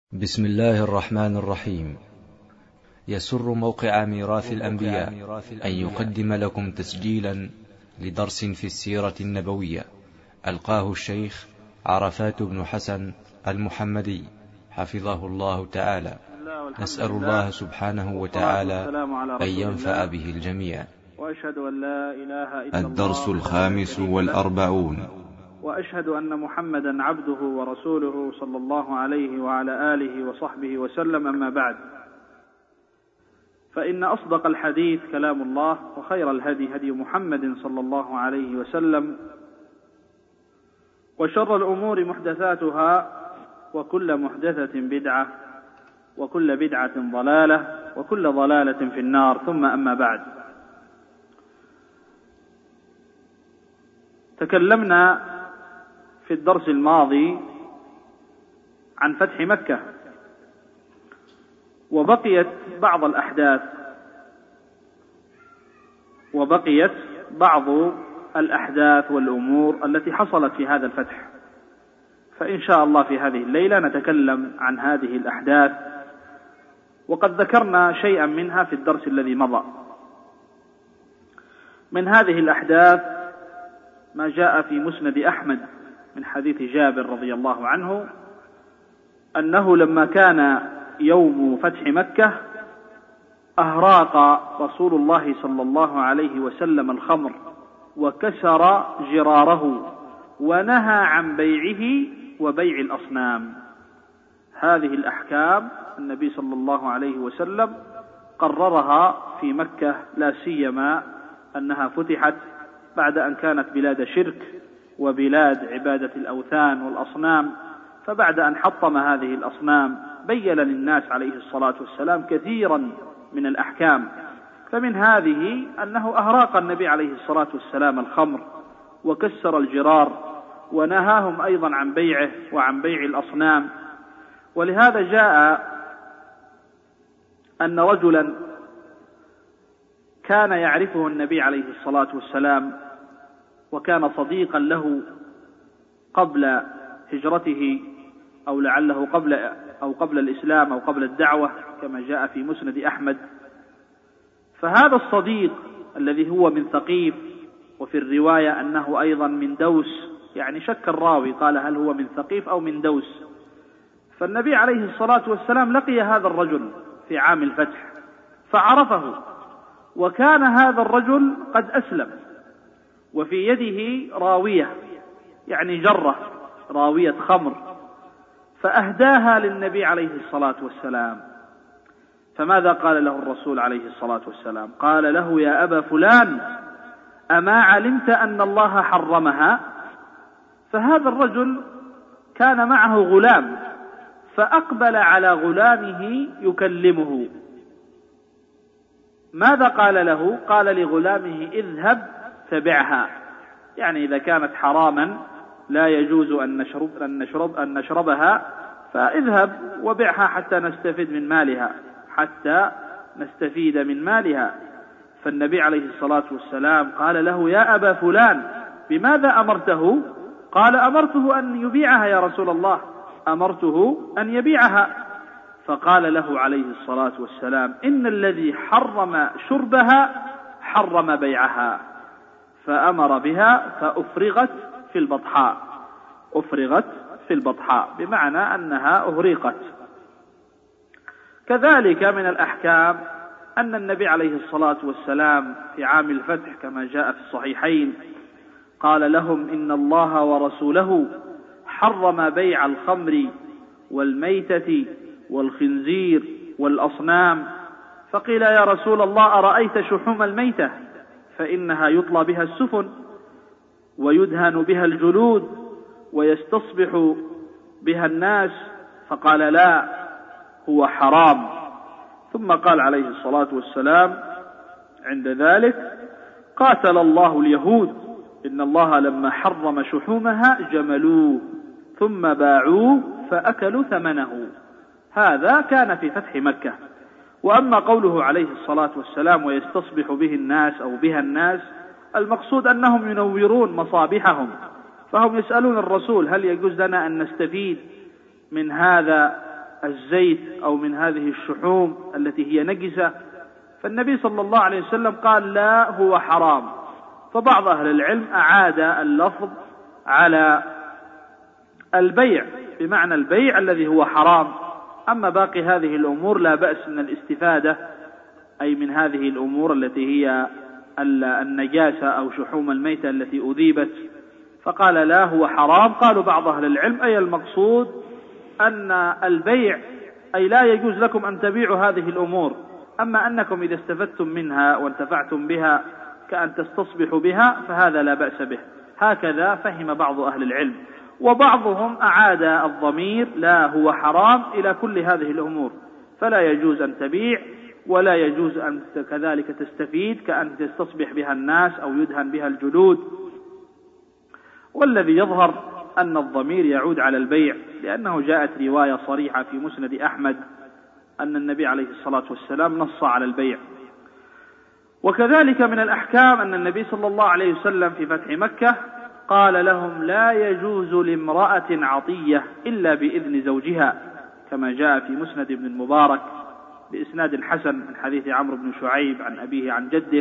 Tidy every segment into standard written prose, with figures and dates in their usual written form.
بسم الله الرحمن الرحيم. يسر موقع ميراث الأنبياء أن يقدم لكم تسجيلا لدرس في السيرة النبوية ألقاه الشيخ عرفات بن حسن المحمدي حفظه الله تعالى. نسأل الله سبحانه وتعالى أن ينفع به الجميع. وأشهد أن لا إله إلا الله. الدرس 45. وأشهد أن محمدا عبده ورسوله صلى الله عليه وعلى آله وصحبه وسلم. أما بعد، فإن أصدق الحديث كلام الله، وخير الهدي هدي محمد صلى الله عليه وسلم، وشر الأمور محدثاتها، وكل محدثة بدعة، وكل بدعة ضلالة، وكل ضلالة في النار. ثم أما بعد، تكلمنا في الدرس الماضي عن فتح مكة، وبقيت بعض الأحداث والأمور التي حصلت في هذا الفتح، فإن شاء الله في هذه الليلة نتكلم عن هذه الأحداث، وقد ذكرنا شيئا منها في الدرس الذي مضى. من هذه الأحداث ما جاء في مسند أحمد من حديث جابر رضي الله عنه أنه لما كان يوم فتح مكة أهراق رسول الله صلى الله عليه وسلم الخمر وكسر جراره ونهى عن بيعه وبيع الأصنام. هذه الأحكام النبي صلى الله عليه وسلم قررها في مكة، لا سيما أنها فتحت بعد أن كانت بلاد شرك وبلاد عبادة الأوثان والأصنام. فبعد أن حطم هذه الأصنام بين للناس عليه الصلاة والسلام كثيرا من الأحكام، فمن هذه أنه أهراق النبي عليه الصلاة والسلام الخمر وكسر الجرار، ونهاهم أيضا عن بيعه وعن بيع الأصنام. ولهذا جاء أن رجلا كان يعرفه النبي عليه الصلاة والسلام، وكان صديقا له قبل هجرته، أو لعله قبل الإسلام أو قبل الدعوة، كما جاء في مسند أحمد. فهذا الصديق الذي هو من ثقيف، وفي الرواية أنه أيضا من دوس، يعني شك الراوي قال هل هو من ثقيف أو من دوس. فالنبي عليه الصلاة والسلام لقي هذا الرجل في عام الفتح فعرفه، وكان هذا الرجل قد أسلم، وفي يده راوية، يعني جرة، راوية خمر، فأهداها للنبي عليه الصلاة والسلام. فماذا قال له الرسول عليه الصلاة والسلام؟ قال له: يا أبا فلان، أما علمت أن الله حرمها؟ فهذا الرجل كان معه غلام، فأقبل على غلامه يكلمه. ماذا قال له؟ قال لغلامه: اذهب فبعها، يعني إذا كانت حراما لا يجوز أن نشربها، فاذهب وبعها حتى نستفيد من مالها. فالنبي عليه الصلاة والسلام قال له: يا أبا فلان، بماذا أمرته؟ قال: أمرته أن يبيعها يا رسول الله، أمرته أن يبيعها. فقال له عليه الصلاة والسلام: إن الذي حرم شربها حرم بيعها. فأمر بها فأفرغت في البطحاء، بمعنى أنها أهريقت. كذلك من الأحكام أن النبي عليه الصلاة والسلام في عام الفتح كما جاء في الصحيحين قال لهم: إن الله ورسوله حرم بيع الخمر والميتة والخنزير والأصنام. فقيل: يا رسول الله، أرأيت شحوم الميتة؟ فإنها يطلى بها السفن، ويدهن بها الجلود، ويستصبح بها الناس. فقال: لا، هو حرام. ثم قال عليه الصلاة والسلام عند ذلك: قاتل الله اليهود، إن الله لما حرم شحومها جملوه ثم باعوه فأكلوا ثمنه. هذا كان في فتح مكة. وأما قوله عليه الصلاة والسلام: ويستصبح به الناس أو بها الناس، المقصود أنهم ينورون مصابيحهم، فهم يسألون الرسول: هل يجوز لنا أن نستفيد من هذا الزيت أو من هذه الشحوم التي هي نجسة، فالنبي صلى الله عليه وسلم قال لا هو حرام. فبعض أهل العلم أعاد اللفظ على البيع بمعنى البيع الذي هو حرام، أما باقي هذه الأمور لا بأس من الاستفادة، أي من هذه الأمور التي هي النجاسة أو شحوم الميتة التي أذيبت. فقال لا هو حرام. قالوا بعض أهل العلم أي المقصود أن البيع أي لا يجوز لكم أن تبيعوا هذه الأمور، أما أنكم إذا استفدتم منها وانتفعتم بها كأن تستصبحوا بها فهذا لا بأس به. هكذا فهم بعض أهل العلم، وبعضهم أعاد الضمير لا هو حرام إلى كل هذه الأمور، فلا يجوز أن تبيع ولا يجوز أن كذلك تستفيد كأن تستصبح بها الناس أو يدهن بها الجلود. والذي يظهر أن الضمير يعود على البيع، لأنه جاءت رواية صريحة في مسند أحمد أن النبي عليه الصلاة والسلام نص على البيع. وكذلك من الأحكام أن النبي صلى الله عليه وسلم في فتح مكة قال لهم لا يجوز لامرأة عطية إلا بإذن زوجها، كما جاء في مسند ابن المبارك بإسناد حسن من حديث عمرو بن شعيب عن أبيه عن جده.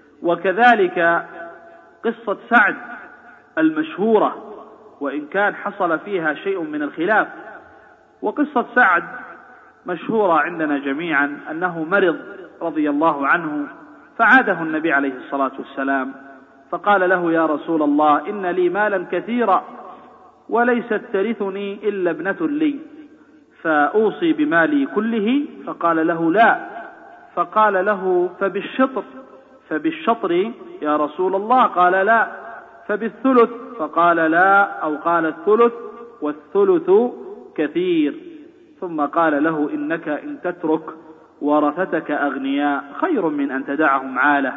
وكذلك قصة سعد المشهورة وإن كان حصل فيها شيء من الخلاف، وقصة سعد مشهورة عندنا جميعا أنه مرض رضي الله عنه، فعاده النبي عليه الصلاة والسلام فقال له يا رسول الله إن لي مالا كثيرا وليست ترثني إلا ابنة لي فأوصي بمالي كله، فقال له لا، فقال له فبالشطر يا رسول الله، قال لا، فبالثلث، فقال لا أو قال الثلث والثلث كثير، ثم قال له إنك إن تترك ورثتك أغنياء خير من أن تدعهم عالة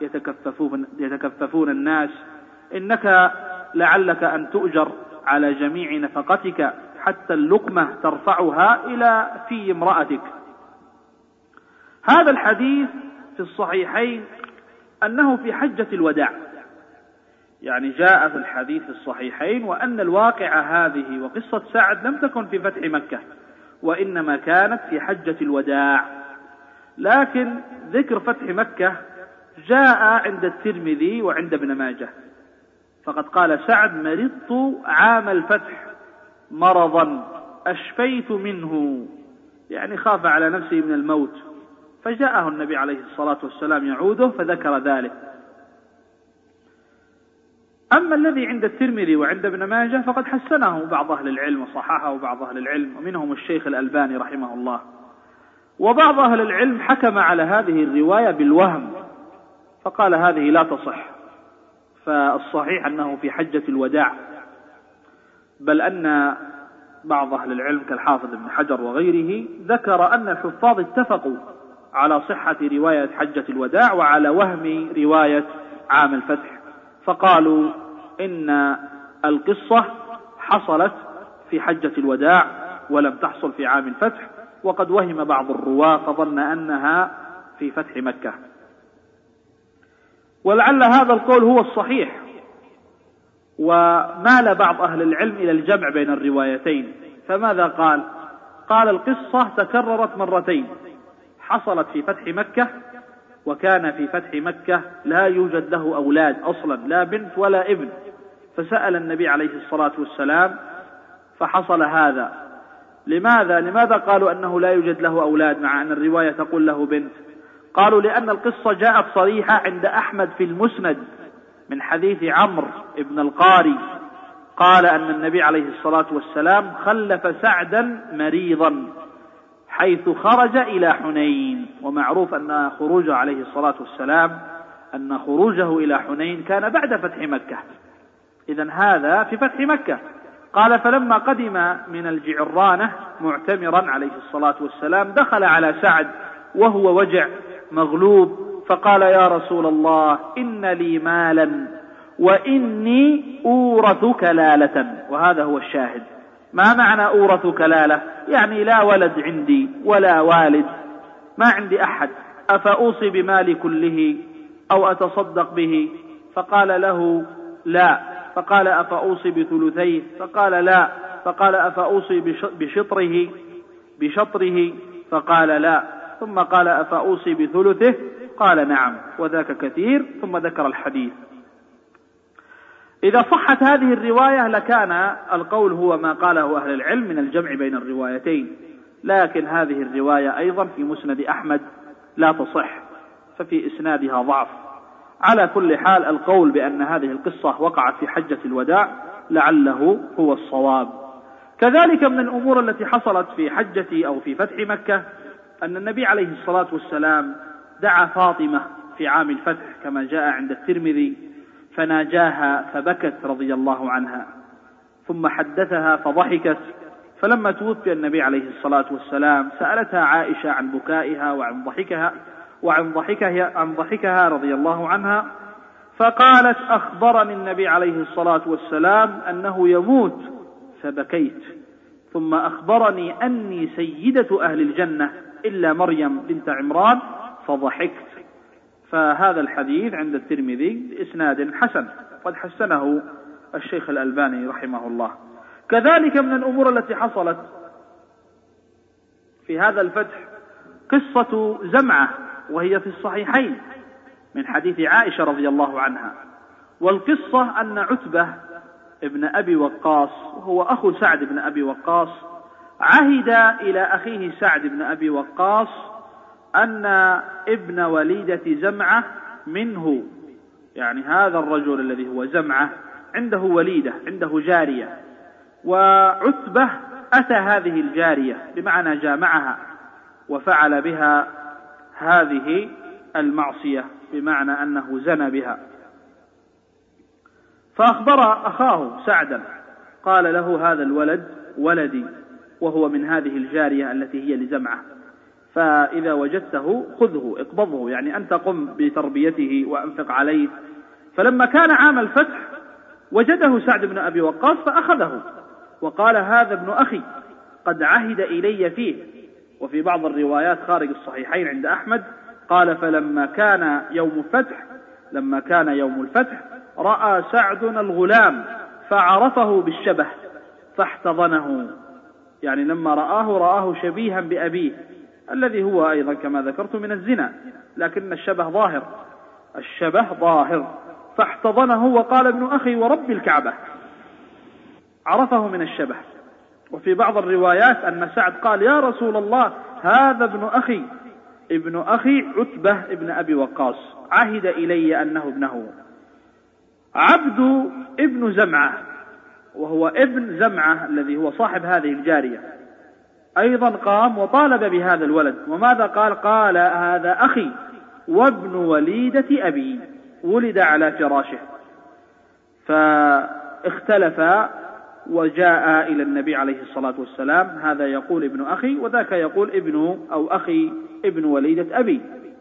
يتكففون الناس، إنك لعلك أن تؤجر على جميع نفقتك حتى اللقمة ترفعها إلى في امرأتك. هذا الحديث في الصحيحين أنه في حجة الوداع، يعني جاء في الحديث الصحيحين وأن الواقعة هذه وقصة سعد لم تكن في فتح مكة وإنما كانت في حجة الوداع، لكن ذكر فتح مكة جاء عند الترمذي وعند ابن ماجه، فقد قال سعد مرضت عام الفتح مرضا أشفيت منه، يعني خاف على نفسه من الموت، فجاءه النبي عليه الصلاة والسلام يعوده فذكر ذلك. أما الذي عند الترمذي وعند ابن ماجه فقد حسنه بعض أهل العلم وصححه بعض أهل العلم، ومنهم الشيخ الألباني رحمه الله. وبعض أهل العلم حكم على هذه الرواية بالوهم فقال هذه لا تصح، فالصحيح أنه في حجة الوداع، بل أن بعض أهل العلم كالحافظ ابن حجر وغيره ذكر أن الحفاظ اتفقوا على صحة رواية حجة الوداع وعلى وهم رواية عام الفتح، فقالوا إن القصة حصلت في حجة الوداع ولم تحصل في عام الفتح، وقد وهم بعض الرواة فظن أنها في فتح مكة. ولعل هذا القول هو الصحيح، ومال بعض أهل العلم إلى الجمع بين الروايتين، فماذا قال؟ قال القصة تكررت مرتين، حصلت في فتح مكة وكان في فتح مكة لا يوجد له أولاد أصلا، لا بنت ولا ابن، فسأل النبي عليه الصلاة والسلام فحصل هذا. لماذا قالوا أنه لا يوجد له أولاد مع أن الرواية تقول له بنت؟ قالوا لأن القصة جاءت صريحة عند أحمد في المسند من حديث عمرو بن القاري قال أن النبي عليه الصلاة والسلام خلف سعدا مريضا حيث خرج إلى حنين، ومعروف أن خروجه عليه الصلاة والسلام أن خروجه إلى حنين كان بعد فتح مكة، إذن هذا في فتح مكة. قال فلما قدم من الجعرانة معتمرا عليه الصلاة والسلام دخل على سعد وهو وجع مغلوب، فقال يا رسول الله إن لي مالا وإني أورث كلالة. وهذا هو الشاهد. ما معنى أورث كلالة؟ يعني لا ولد عندي ولا والد، ما عندي أحد، أفأوصي بمالي كله أو أتصدق به؟ فقال له لا، فقال أفأوصي بثلثيه؟ فقال لا، فقال أفأوصي بشطره؟ بشطره؟ فقال لا. ثم قال أفأوصي بثلثه؟ قال نعم وذاك كثير، ثم ذكر الحديث. إذا صحت هذه الرواية لكان القول هو ما قاله أهل العلم من الجمع بين الروايتين، لكن هذه الرواية أيضا في مسند أحمد لا تصح، ففي إسنادها ضعف. على كل حال القول بأن هذه القصة وقعت في حجة الوداع لعله هو الصواب. كذلك من الأمور التي حصلت في حجة أو في فتح مكة أن النبي عليه الصلاة والسلام دعا فاطمة في عام الفتح كما جاء عند الترمذي، فناجاها فبكت رضي الله عنها، ثم حدثها فضحكت. فلما توفي النبي عليه الصلاة والسلام سألتها عائشة عن بكائها وعن ضحكها رضي الله عنها، فقالت أخبرني النبي عليه الصلاة والسلام أنه يموت فبكيت، ثم أخبرني أني سيدة أهل الجنة إلا مريم بنت عمران فضحكت. فهذا الحديث عند الترمذي بإسناد حسن، قد حسنه الشيخ الألباني رحمه الله. كذلك من الأمور التي حصلت في هذا الفتح قصة زمعة، وهي في الصحيحين من حديث عائشة رضي الله عنها. والقصة أن عتبة ابن أبي وقاص وهو أخو سعد بن أبي وقاص عهد إلى أخيه سعد بن أبي وقاص أن ابن وليدة زمعة منه، يعني هذا الرجل الذي هو زمعة عنده وليدة، عنده جارية، وعتبة أتى هذه الجارية بمعنى جامعها وفعل بها هذه المعصية، بمعنى أنه زنى بها. فأخبر أخاه سعدا قال له هذا الولد ولدي وهو من هذه الجارية التي هي لزمعة، فإذا وجدته خذه اقبضه، يعني أنت قم بتربيته وأنفق عليه. فلما كان عام الفتح وجده سعد بن أبي وقاص فأخذه وقال هذا ابن أخي قد عهد إلي فيه. وفي بعض الروايات خارج الصحيحين عند أحمد قال فلما كان يوم الفتح رأى سعد الغلام فعرفه بالشبه فاحتضنه، يعني لما رآه شبيها بأبيه الذي هو أيضا كما ذكرت من الزنا، لكن الشبه ظاهر، فاحتضنه وقال ابن أخي ورب الكعبة، عرفه من الشبه. وفي بعض الروايات أن سعد قال يا رسول الله هذا ابن أخي عتبة ابن أبي وقاص عهد إلي أنه ابنه. عبد ابن زمعة وهو ابن زمعة الذي هو صاحب هذه الجارية أيضا قام وطالب بهذا الولد، وماذا قال هذا أخي وابن وليدة أبي ولد على فراشه. فاختلفا وجاء إلى النبي عليه الصلاة والسلام، هذا يقول ابن أخي وذاك يقول ابن أو أخي ابن وليدة أبي.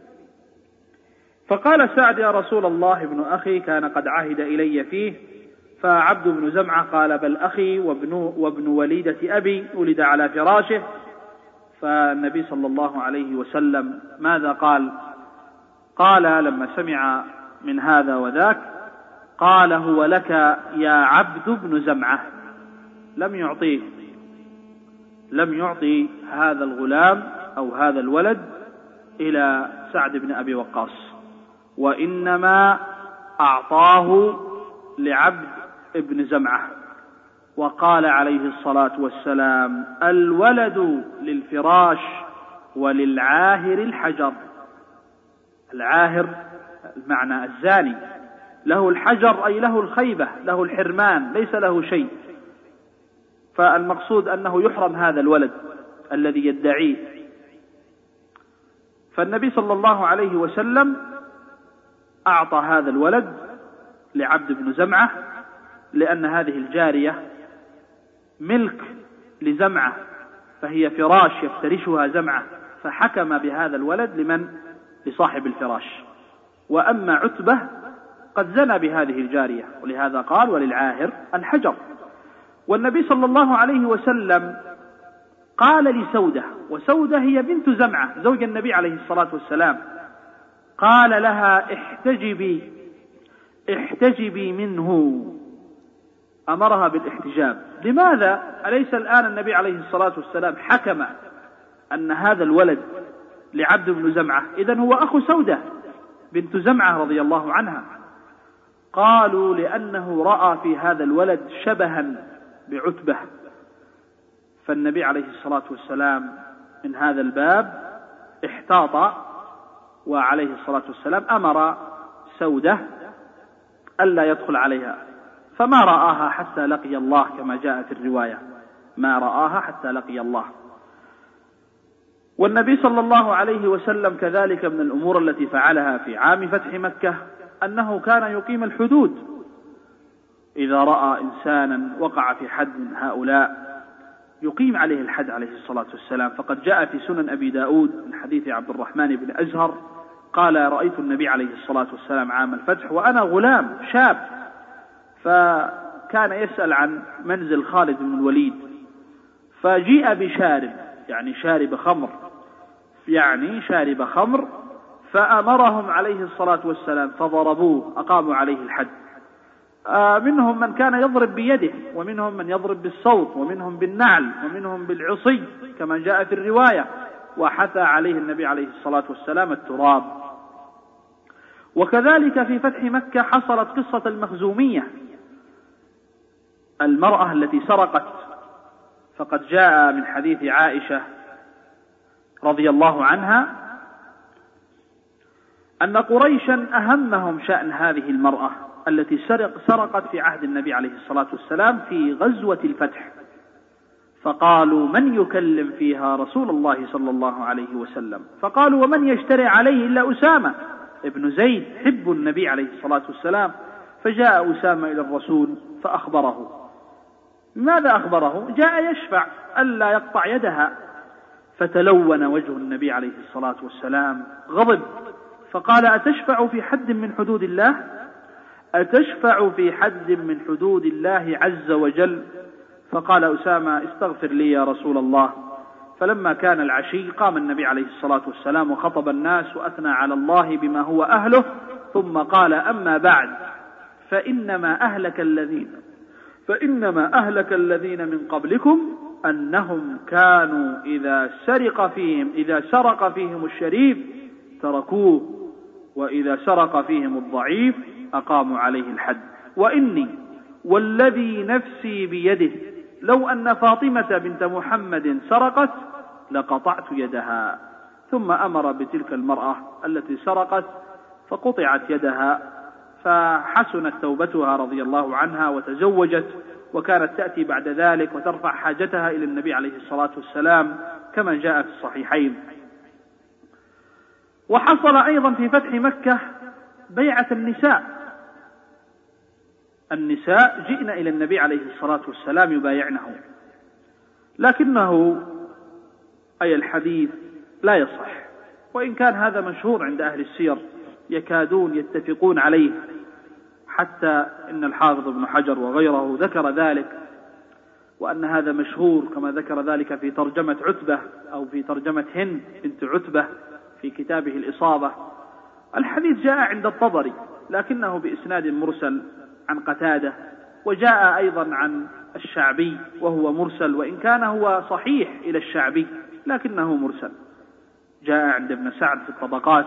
فقال سعد يا رسول الله ابن أخي كان قد عهد إلي فيه. فعبد بن زمعة قال بل أخي وابن وليدة أبي ولد على فراشه. فالنبي صلى الله عليه وسلم ماذا قال لما سمع من هذا وذاك قال هو لك يا عبد بن زمعة. لم يعطي هذا الغلام أو هذا الولد إلى سعد بن أبي وقاص، وإنما أعطاه لعبد ابن زمعة. وقال عليه الصلاة والسلام الولد للفراش وللعاهر الحجر. العاهر المعنى الزاني، له الحجر أي له الخيبة، له الحرمان، ليس له شيء. فالمقصود أنه يحرم هذا الولد الذي يدعيه. فالنبي صلى الله عليه وسلم أعطى هذا الولد لعبد بن زمعة، لأن هذه الجارية ملك لزمعة، فهي فراش يفترشها زمعة، فحكم بهذا الولد لصاحب الفراش. وأما عتبة قد زنى بهذه الجارية، ولهذا قال وللعاهر الحجر. والنبي صلى الله عليه وسلم قال لسودة، وسودة هي بنت زمعة زوج النبي عليه الصلاة والسلام، قال لها احتجبي منه، أمرها بالاحتجاب. لماذا؟ أليس الآن النبي عليه الصلاة والسلام حكم أن هذا الولد لعبد بن زمعة إذن هو أخو سودة بنت زمعة رضي الله عنها. قالوا لأنه رأى في هذا الولد شبها بعتبة، فالنبي عليه الصلاة والسلام من هذا الباب احتاط، وعليه الصلاة والسلام أمر سودة ألا يدخل عليها، فما رآها حتى لقي الله كما جاء في الرواية، ما رآها حتى لقي الله. والنبي صلى الله عليه وسلم كذلك من الأمور التي فعلها في عام فتح مكة أنه كان يقيم الحدود، إذا رأى إنسانا وقع في حد من هؤلاء يقيم عليه الحد عليه الصلاة والسلام. فقد جاء في سنن أبي داود من حديث عبد الرحمن بن أزهر قال: رأيت النبي عليه الصلاة والسلام عام الفتح وأنا غلام شاب، فكان يسأل عن منزل خالد بن الوليد، فجيء بشارب، يعني شارب خمر، فأمرهم عليه الصلاة والسلام فضربوه، أقاموا عليه الحد. منهم من كان يضرب بيده، ومنهم من يضرب بالصوت، ومنهم بالنعل، ومنهم بالعصي كما جاء في الرواية، وحثى عليه النبي عليه الصلاة والسلام التراب. وكذلك في فتح مكة حصلت قصة المخزومية، المرأة التي سرقت، فقد جاء من حديث عائشة رضي الله عنها أن قريشا أهمهم شأن هذه المرأة التي سرقت في عهد النبي عليه الصلاة والسلام في غزوة الفتح، فقالوا: من يكلم فيها رسول الله صلى الله عليه وسلم؟ فقالوا: ومن يشتري عليه إلا أسامة ابن زيد حب النبي عليه الصلاة والسلام. فجاء أسامة إلى الرسول فأخبره. ماذا أخبره؟ جاء يشفع ألا يقطع يدها، فتلون وجه النبي عليه الصلاة والسلام، غضب، فقال: أتشفع في حد من حدود الله؟ أتشفع في حد من حدود الله عز وجل؟ فقال أسامة: استغفر لي يا رسول الله. فلما كان العشي قام النبي عليه الصلاة والسلام وخطب الناس وأثنى على الله بما هو أهله، ثم قال: أما بعد، فإنما أهلك الذين من قبلكم أنهم كانوا إذا سرق فيهم الشريف تركوه، وإذا سرق فيهم الضعيف أقاموا عليه الحد. وإني والذي نفسي بيده لو أن فاطمة بنت محمد سرقت لقطعت يدها. ثم أمر بتلك المرأة التي سرقت فقطعت يدها، فحسنت توبتها رضي الله عنها وتزوجت، وكانت تأتي بعد ذلك وترفع حاجتها إلى النبي عليه الصلاة والسلام كما جاء في الصحيحين. وحصل أيضا في فتح مكة بيعة النساء جئن إلى النبي عليه الصلاة والسلام يبايعنه، لكنه أي الحديث لا يصح، وإن كان هذا مشهور عند أهل السير يكادون يتفقون عليه، حتى إن الحافظ ابن حجر وغيره ذكر ذلك، وأن هذا مشهور كما ذكر ذلك في ترجمة عتبة أو في ترجمة هند بنت عتبة في كتابه الإصابة. الحديث جاء عند الطبري لكنه بإسناد مرسل عن قتادة، وجاء أيضا عن الشعبي وهو مرسل، وإن كان هو صحيح إلى الشعبي لكنه مرسل، جاء عند ابن سعد في الطبقات.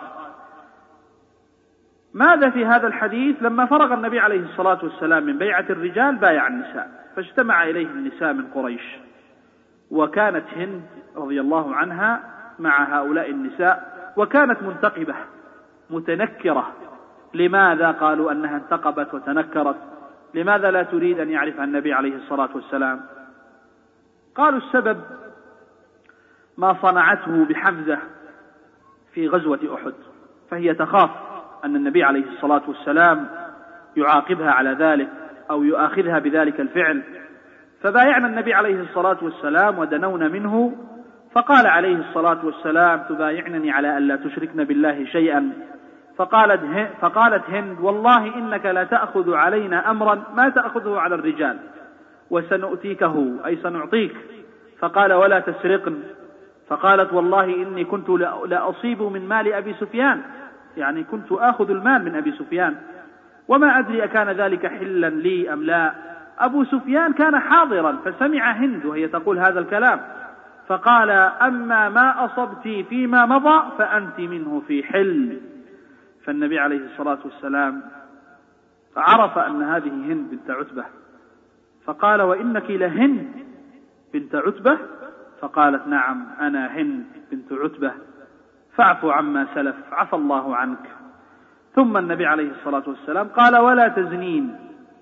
ماذا في هذا الحديث؟ لما فرغ النبي عليه الصلاة والسلام من بيعة الرجال بايع النساء، فاجتمع إليه النساء من قريش، وكانت هند رضي الله عنها مع هؤلاء النساء، وكانت منتقبة متنكرة. لماذا قالوا أنها انتقبت وتنكرت؟ لماذا لا تريد أن يعرف النبي عليه الصلاة والسلام؟ قالوا السبب ما صنعته بحمزة في غزوة أحد، فهي تخاف أن النبي عليه الصلاة والسلام يعاقبها على ذلك أو يؤاخذها بذلك الفعل. فبايعنا النبي عليه الصلاة والسلام ودنونا منه، فقال عليه الصلاة والسلام: تبايعنني على أن لا تشركن بالله شيئا. فقالت هند: والله إنك لا تأخذ علينا أمرا ما تأخذه على الرجال، وسنؤتيكه أي سنعطيك. فقال: ولا تسرقن. فقالت: والله إني كنت لأصيب من مال أبي سفيان، يعني كنت آخذ المال من أبي سفيان، وما أدري أكان ذلك حلا لي أم لا. أبو سفيان كان حاضرا فسمع هند وهي تقول هذا الكلام، فقال: أما ما أصبت فيما مضى فأنت منه في حل. فالنبي عليه الصلاة والسلام عرف أن هذه هند بنت عتبة، فقال: وإنك لهند بنت عتبة؟ فقالت: نعم أنا هند بنت عتبة، فاعف عما سلف، عفى الله عنك. ثم النبي عليه الصلاة والسلام قال: ولا تزنين،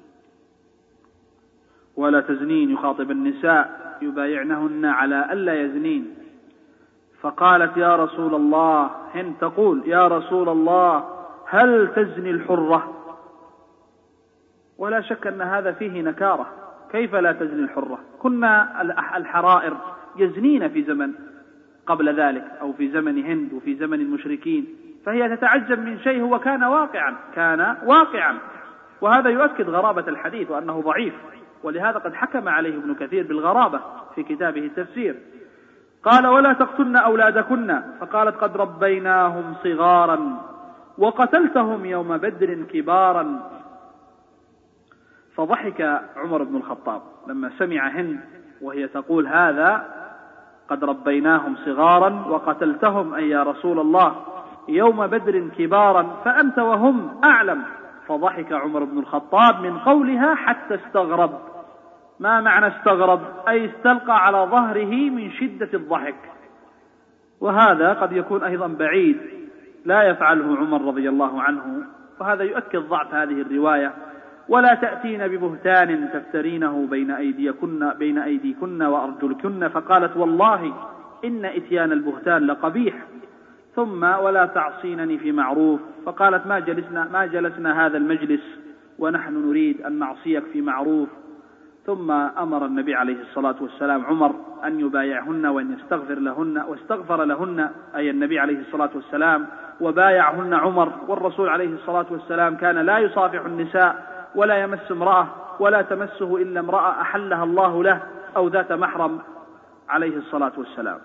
ولا تزنين، يخاطب النساء يبايعنهن على ألا يزنين. فقالت: يا رسول الله، هند تقول: يا رسول الله هل تزني الحرة؟ ولا شك أن هذا فيه نكارة، كيف لا تزني الحرة؟ كنا الحرائر يزنين في زمن قبل ذلك، أو في زمن هند وفي زمن المشركين، فهي تتعجب من شيء هو كان واقعا، وهذا يؤكد غرابة الحديث وأنه ضعيف، ولهذا قد حكم عليه ابن كثير بالغرابة في كتابه التفسير. قال: ولا تقتلن أولادكن، فقالت: قد ربيناهم صغارا وقتلتهم يوم بدر كبارا. فضحك عمر بن الخطاب لما سمع هند وهي تقول هذا: قد ربيناهم صغارا وقتلتهم أي يا رسول الله يوم بدر كبارا، فأنت وهم أعلم. فضحك عمر بن الخطاب من قولها حتى استغرب. ما معنى استغرب؟ أي استلقى على ظهره من شدة الضحك، وهذا قد يكون أيضا بعيد لا يفعله عمر رضي الله عنه، وهذا يؤكد ضعف هذه الرواية. ولا تأتين ببهتان تفترينه بين أيديكن وأرجلكن. فقالت: والله إن إتيان البهتان لقبيح. ثم: ولا تعصينني في معروف. فقالت: ما جلسنا هذا المجلس ونحن نريد أن نعصيك في معروف. ثم أمر النبي عليه الصلاة والسلام عمر أن يبايعهن وأن يستغفر لهن، واستغفر لهن أي النبي عليه الصلاة والسلام، وبايعهن عمر. والرسول عليه الصلاة والسلام كان لا يصافح النساء ولا يمس امرأة ولا تمسه إلا امرأة أحلها الله له أو ذات محرم عليه الصلاة والسلام.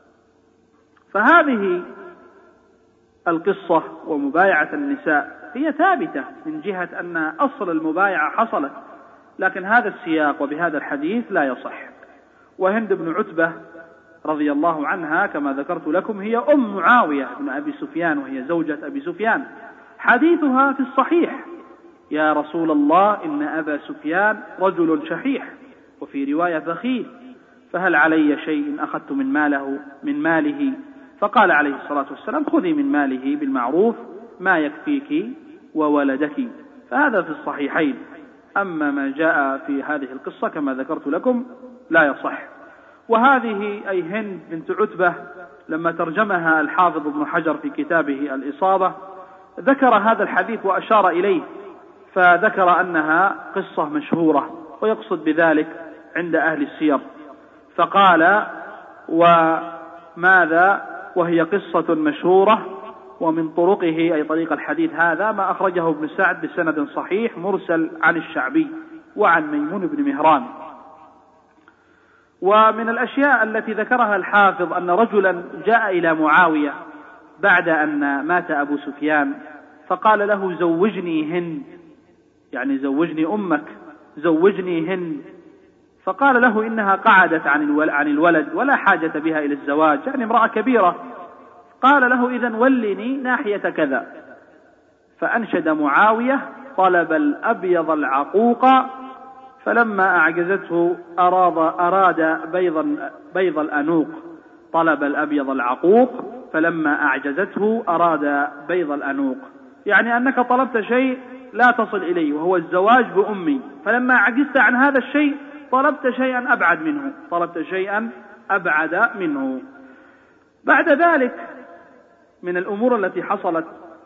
فهذه القصة ومبايعة النساء هي ثابتة من جهة أن أصل المبايعة حصلت، لكن هذا السياق وبهذا الحديث لا يصح. وهند بن عتبة رضي الله عنها كما ذكرت لكم هي أم معاوية بن أبي سفيان، وهي زوجة أبي سفيان. حديثها في الصحيح: يا رسول الله إن أبا سفيان رجل شحيح، وفي رواية بخيل، فهل علي شيء أخذت من ماله؟ فقال عليه الصلاة والسلام: خذي من ماله بالمعروف ما يكفيك وولدك. فهذا في الصحيحين. أما ما جاء في هذه القصة كما ذكرت لكم لا يصح. وهذه أي هند بنت عتبة لما ترجمها الحافظ ابن حجر في كتابه الإصابة ذكر هذا الحديث وأشار إليه، فذكر أنها قصة مشهورة، ويقصد بذلك عند أهل السير. فقال: وماذا؟ وهي قصة مشهورة، ومن طرقه أي طريق الحديث هذا ما أخرجه ابن سعد بسند صحيح مرسل عن الشعبي وعن ميمون بن مهران. ومن الأشياء التي ذكرها الحافظ أن رجلا جاء إلى معاوية بعد أن مات أبو سفيان فقال له: زوجني هند، يعني زوجني أمك، زوجني هند. فقال له: إنها قعدت عن الولد ولا حاجة بها إلى الزواج، يعني امرأة كبيرة. قال له: إذن ولني ناحية كذا. فأنشد معاوية: طلب الأبيض العقوق، فلما أعجزته أراد بيض الأنوق. طلب الأبيض العقوق فلما أعجزته أراد بيض الأنوق، يعني أنك طلبت شيء لا تصل إليه وهو الزواج بأمي، فلما عجزت عن هذا الشيء طلبت شيئا أبعد منه. بعد ذلك من الأمور التي حصلت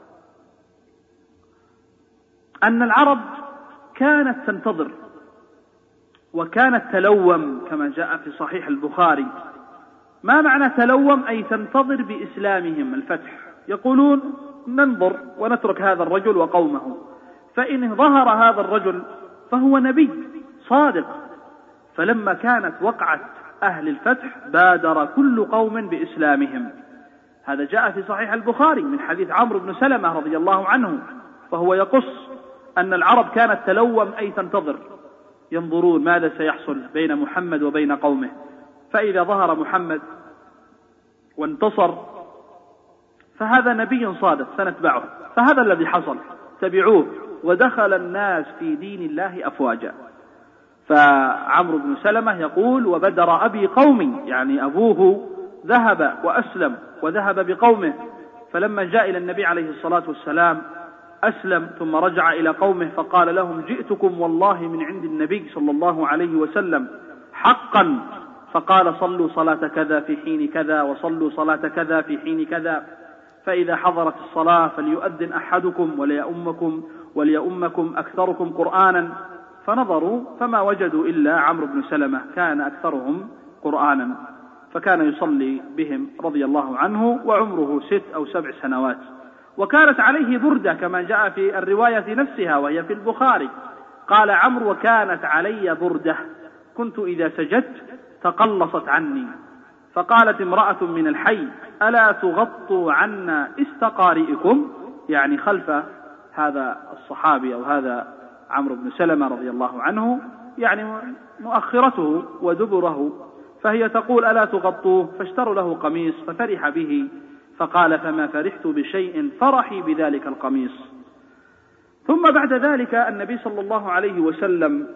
أن العرب كانت تنتظر وكانت تلوم كما جاء في صحيح البخاري. ما معنى تلوم؟ أي تنتظر بإسلامهم الفتح، يقولون: ننظر ونترك هذا الرجل وقومه، فإن ظهر هذا الرجل فهو نبي صادق. فلما كانت وقعت أهل الفتح بادر كل قوم بإسلامهم. هذا جاء في صحيح البخاري من حديث عمرو بن سلمة رضي الله عنه، فهو يقص أن العرب كانت تلوم أي تنتظر، ينظرون ماذا سيحصل بين محمد وبين قومه. فإذا ظهر محمد وانتصر فهذا نبي صادق سنتبعه. فهذا الذي حصل، تبعوه، ودخل الناس في دين الله أفواجا. فعمرو بن سلمة يقول: وبدر أبي قومي، يعني أبوه ذهب وأسلم وذهب بقومه، فلما جاء إلى النبي عليه الصلاة والسلام أسلم ثم رجع إلى قومه فقال لهم: جئتكم والله من عند النبي صلى الله عليه وسلم حقا، فقال: صلوا صلاة كذا في حين كذا، وصلوا صلاة كذا في حين كذا، فإذا حضرت الصلاة فليؤذن أحدكم وليؤمكم أكثركم قرآنا. فنظروا فما وجدوا إلا عمرو بن سلمة كان أكثرهم قرآنا، فكان يصلي بهم رضي الله عنه وعمره 6 أو 7 سنوات. وكانت عليه بردة كما جاء في الرواية نفسها وهي في البخاري. قال عمرو: وكانت علي بردة كنت إذا سجدت تقلصت عني، فقالت امرأة من الحي: ألا تغطوا عنا استقارئكم، يعني خلف هذا الصحابي أو هذا عمرو بن سلمة رضي الله عنه، يعني مؤخرته ودبره، فهي تقول: ألا تغطوه، فاشتروا له قميص ففرح به، فقال: فما فرحت بشيء فرحي بذلك القميص. ثم بعد ذلك النبي صلى الله عليه وسلم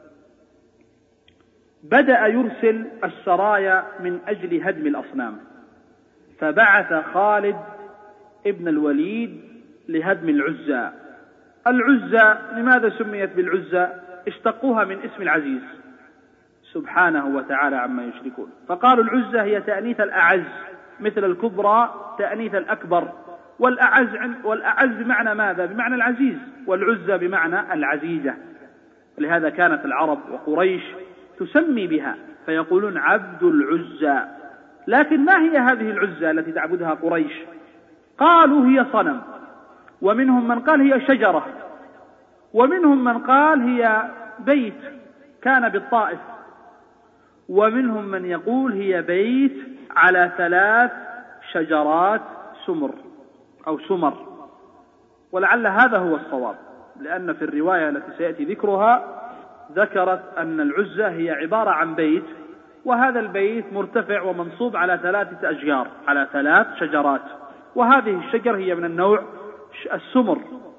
بدأ يرسل السرايا من أجل هدم الأصنام، فبعث خالد ابن الوليد لهدم العزى. العزى لماذا سميت بالعزى؟ اشتقوها من اسم العزيز سبحانه وتعالى عما يشركون، فقالوا العزى هي تأنيث الأعز، مثل الكبرى تأنيث الأكبر، والأعز بمعنى ماذا؟ بمعنى العزيز، والعزى بمعنى العزيزة. ولهذا كانت العرب وقريش تسمي بها، فيقولون عبد العزى. لكن ما هي هذه العزى التي تعبدها قريش؟ قالوا هي صنم، ومنهم من قال هي شجرة، ومنهم من قال هي بيت كان بالطائف، ومنهم من يقول هي بيت على 3 شجرات سمر أو سمر، ولعل هذا هو الصواب، لأن في الرواية التي سيأتي ذكرها ذكرت أن العزى هي عبارة عن بيت، وهذا البيت مرتفع ومنصوب على 3 أشجار، على 3 شجرات، وهذه الشجر هي من النوع السمر،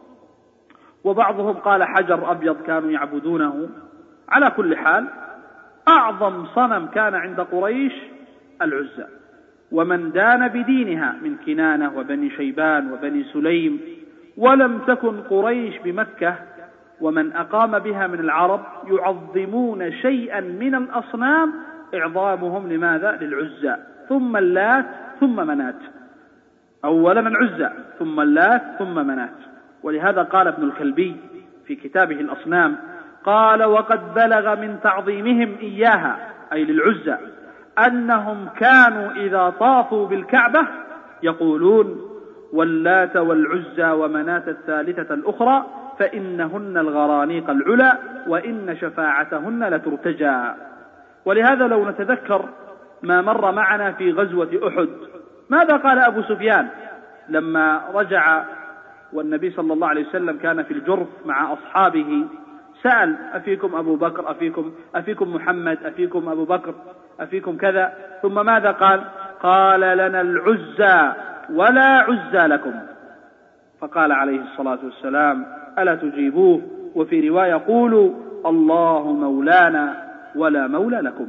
وبعضهم قال حجر أبيض كانوا يعبدونه. على كل حال أعظم صنم كان عند قريش العزى، ومن دان بدينها من كنانة وبني شيبان وبني سليم، ولم تكن قريش بمكة ومن أقام بها من العرب يعظمون شيئا من الأصنام إعظامهم لماذا؟ للعزى، ثم اللات ثم منات، أولا العزى ثم اللات ثم منات. ولهذا قال ابن الكلبي في كتابه الأصنام قال: وقد بلغ من تعظيمهم إياها، أي للعزى، أنهم كانوا إذا طافوا بالكعبة يقولون: واللات والعزى ومناة الثالثة الأخرى فإنهن الغرانيق العلا وإن شفاعتهن لترتجى. ولهذا لو نتذكر ما مر معنا في غزوة أحد، ماذا قال أبو سفيان لما رجع والنبي صلى الله عليه وسلم كان في الجرف مع أصحابه؟ سأل: أفيكم أبو بكر؟ أفيكم محمد؟ أفيكم أبو بكر؟ أفيكم كذا؟ ثم ماذا قال؟ قال: لنا العزى ولا عزى لكم. فقال عليه الصلاة والسلام: ألا تجيبوه؟ وفي رواية: قولوا الله مولانا ولا مولى لكم.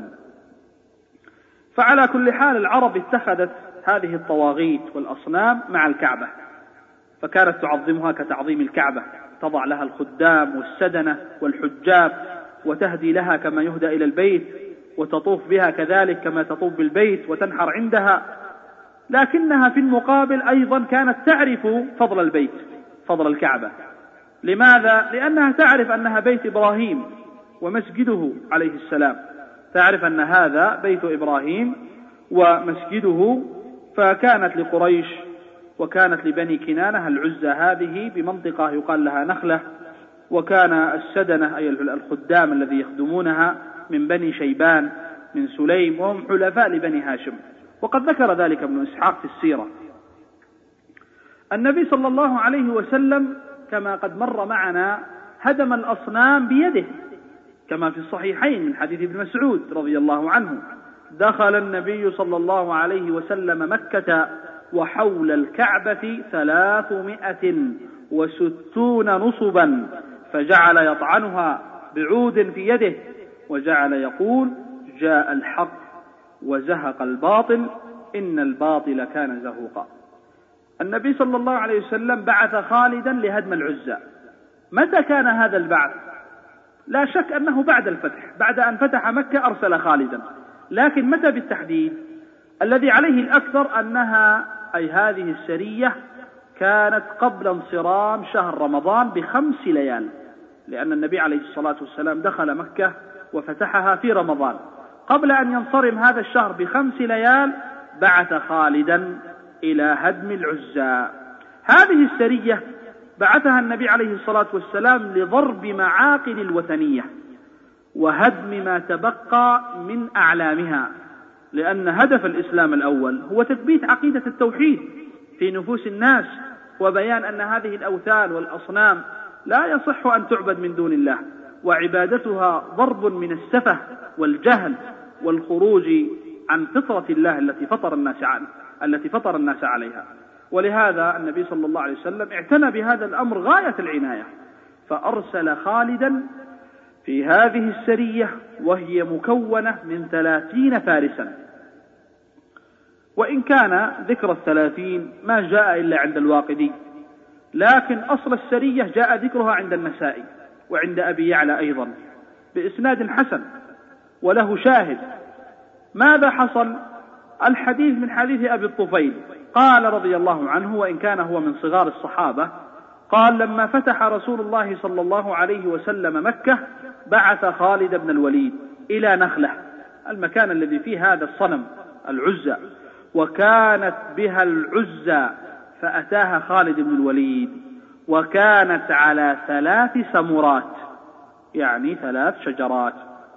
فعلى كل حال العرب اتخذت هذه الطواغيت والأصنام مع الكعبة، فكانت تعظمها كتعظيم الكعبة، تضع لها الخدام والسدنة والحجاب، وتهدي لها كما يهدى إلى البيت، وتطوف بها كذلك كما تطوف بالبيت وتنحر عندها. لكنها في المقابل أيضا كانت تعرف فضل البيت، فضل الكعبة. لماذا؟ لأنها تعرف أنها بيت إبراهيم ومسجده عليه السلام، تعرف أن هذا بيت إبراهيم ومسجده. فكانت لقريش وكانت لبني كنانة العزى هذه بمنطقة يقال لها نخلة، وكان السدنة أي الخدام الذي يخدمونها من بني شيبان من سليم، وهم حلفاء لبني هاشم. وقد ذكر ذلك ابن إسحاق في السيرة. النبي صلى الله عليه وسلم كما قد مر معنا هدم الأصنام بيده، كما في الصحيحين من حديث ابن مسعود رضي الله عنه دخل النبي صلى الله عليه وسلم مكة وحول الكعبة 360 نصبا، فجعل يطعنها بعود في يده وجعل يقول: جاء الحق وزهق الباطل إن الباطل كان زهوقا. النبي صلى الله عليه وسلم بعث خالدا لهدم العزى. متى كان هذا البعث؟ لا شك أنه بعد الفتح، بعد أن فتح مكة أرسل خالدا، لكن متى بالتحديد؟ الذي عليه الأكثر أنها أي هذه السرية كانت قبل انصرام شهر رمضان ب5 ليال، لأن النبي عليه الصلاة والسلام دخل مكة وفتحها في رمضان. قبل أن ينصرم هذا الشهر ب5 ليال بعث خالدا إلى هدم العزى. هذه السرية بعثها النبي عليه الصلاة والسلام لضرب معاقل الوثنية وهدم ما تبقى من أعلامها، لأن هدف الإسلام الأول هو تثبيت عقيدة التوحيد في نفوس الناس، وبيان أن هذه الأوثان والأصنام لا يصح أن تعبد من دون الله، وعبادتها ضرب من السفه والجهل والخروج عن فطرة الله التي فطر الناس عليها. ولهذا النبي صلى الله عليه وسلم اعتنى بهذا الأمر غاية العناية، فأرسل خالدا في هذه السرية وهي مكونة من 30 فارسا، وإن كان ذكر 30 ما جاء إلا عند الواقدي، لكن أصل السرية جاء ذكرها عند النسائي وعند أبي يعلى أيضا بإسناد حسن وله شاهد. ماذا حصل؟ الحديث من حديث أبي الطفيل قال رضي الله عنه، وإن كان هو من صغار الصحابة، قال: لما فتح رسول الله صلى الله عليه وسلم مكة بعث خالد بن الوليد إلى نخلة، المكان الذي فيه هذا الصنم العزى، وكانت بها العزى، فأتاها خالد بن الوليد وكانت على 3 سمرات، يعني 3 شجرات،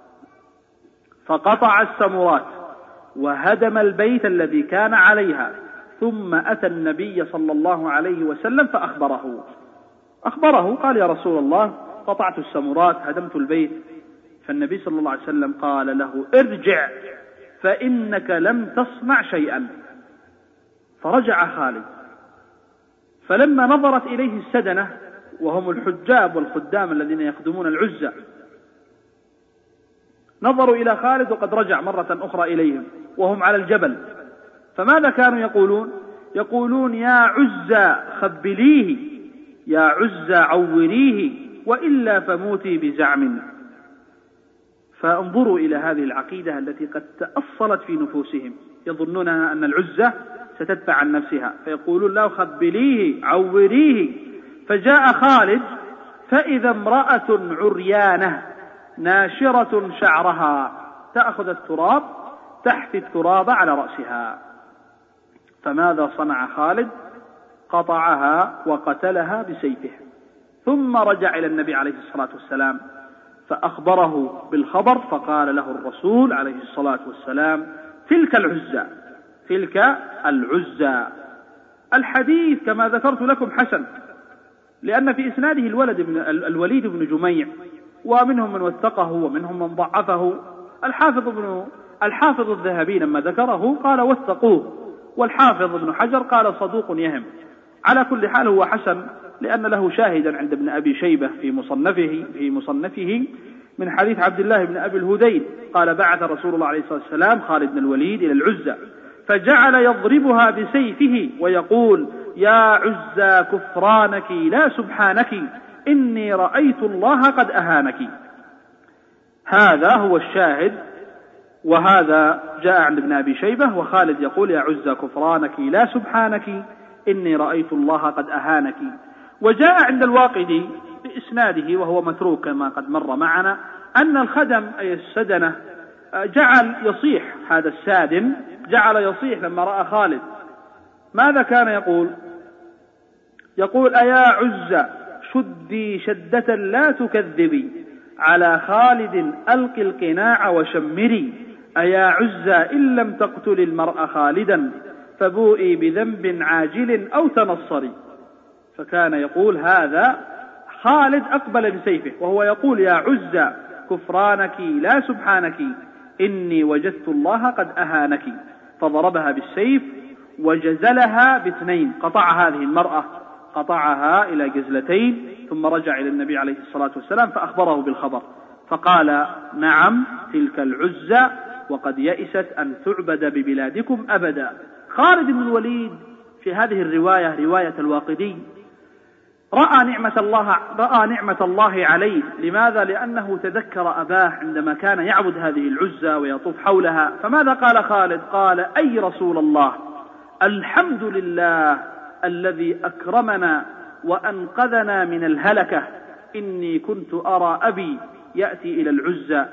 فقطع السمرات وهدم البيت الذي كان عليها، ثم أتى النبي صلى الله عليه وسلم فأخبره قال: يا رسول الله، قطعت السمرات، هدمت البيت. فالنبي صلى الله عليه وسلم قال له: ارجع فإنك لم تصنع شيئا. فرجع خالد، فلما نظرت إليه السدنة وهم الحجاب والخدام الذين يخدمون العزى، نظروا إلى خالد وقد رجع مرة أخرى إليهم وهم على الجبل، فماذا كانوا يقولون: يا عزى خبليه، يا عزى عوريه، وإلا فموتي بزعم. فانظروا إلى هذه العقيدة التي قد تأصلت في نفوسهم، يظنون أن العزة ستدفع عن نفسها، فيقولون: لا خبليه عوريه. فجاء خالد فإذا امرأة عريانة ناشرة شعرها تأخذ التراب تحت التراب على رأسها. فماذا صنع خالد؟ قطعها وقتلها بسيفه، ثم رجع إلى النبي عليه الصلاة والسلام فأخبره بالخبر، فقال له الرسول عليه الصلاة والسلام: تلك العزى. الحديث كما ذكرت لكم حسن، لأن في إسناده الوليد بن جميع، ومنهم من وثقه ومنهم من ضعفه. الحافظ الذهبي لما ذكره قال وثقوه، والحافظ ابن حجر قال صدوق يهم. على كل حال هو حسن، لأن له شاهدا عند ابن أبي شيبة في مصنفه من حديث عبد الله بن أبي الهذيل قال: بعث رسول الله عليه الصلاة والسلام خالد بن الوليد إلى العزى، فجعل يضربها بسيفه ويقول: يا عزى كفرانك لا سبحانك، إني رأيت الله قد أهانك. هذا هو الشاهد، وهذا جاء عند ابن أبي شيبة، وخالد يقول: يا عزى كفرانك لا سبحانك، إني رأيت الله قد أهانك. وجاء عند الواقدي بإسناده وهو متروك كما قد مر معنا أن الخدم أي السدنة جعل يصيح، هذا السادن جعل يصيح لما رأى خالد. ماذا كان يقول: أيا عزى شدي شدة لا تكذبي، على خالد ألق القناع وشمري، أيا عزى إن لم تقتل المرء خالدا فبوئي بذنب عاجل أو تنصري. فكان يقول هذا خالد أقبل بسيفه وهو يقول: يا عزى كفرانك لا سبحانك، إني وجدت الله قد أهانك، فضربها بالسيف وجزلها باثنين، قطع هذه المرأة قطعها إلى جزلتين، ثم رجع إلى النبي عليه الصلاة والسلام فأخبره بالخبر، فقال نعم تلك العزى وقد يئست أن تعبد ببلادكم أبدا. خالد بن الوليد في هذه الرواية، رواية الواقدي، رأى نعمة الله عليه. لماذا؟ لأنه تذكر أباه عندما كان يعبد هذه العزى ويطوف حولها. فماذا قال خالد؟ قال أي رسول الله، الحمد لله الذي أكرمنا وأنقذنا من الهلكة، إني كنت أرى أبي يأتي إلى العزى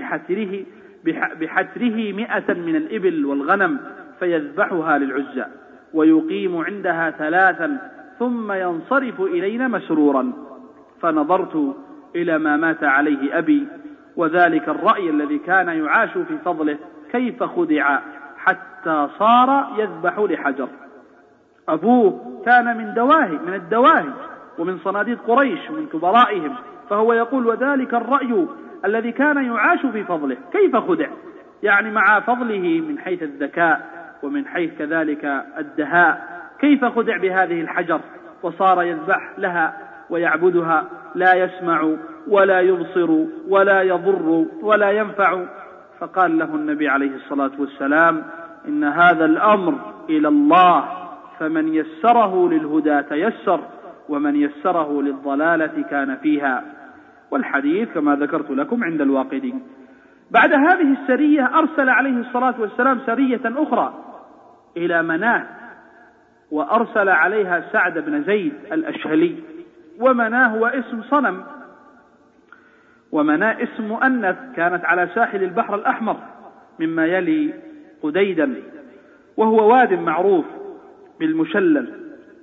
بحتره 100 من الإبل والغنم فيذبحها للعزى ويقيم عندها 3 ثم ينصرف إلينا مسرورا، فنظرت إلى ما مات عليه أبي وذلك الرأي الذي كان يعاش في فضله كيف خدع حتى صار يذبح لحجر. أبوه كان من الدواهي ومن صناديد قريش ومن كبرائهم، فهو يقول وذلك الرأي الذي كان يعاش في فضله كيف خدع، يعني مع فضله من حيث الذكاء ومن حيث كذلك الدهاء، كيف خدع بهذه الحجر وصار يذبح لها ويعبدها، لا يسمع ولا يبصر ولا يضر ولا ينفع. فقال له النبي عليه الصلاة والسلام إن هذا الأمر إلى الله، فمن يسره للهدى تيسر ومن يسره للضلالة كان فيها. والحديث كما ذكرت لكم عند الواقدي. بعد هذه السرية أرسل عليه الصلاة والسلام سرية أخرى إلى مناه، وأرسل عليها سعد بن زيد الأشهلي. ومناه هو اسم صنم، ومناه اسم مؤنث، كانت على ساحل البحر الأحمر مما يلي قديدا، وهو واد معروف بالمشلل.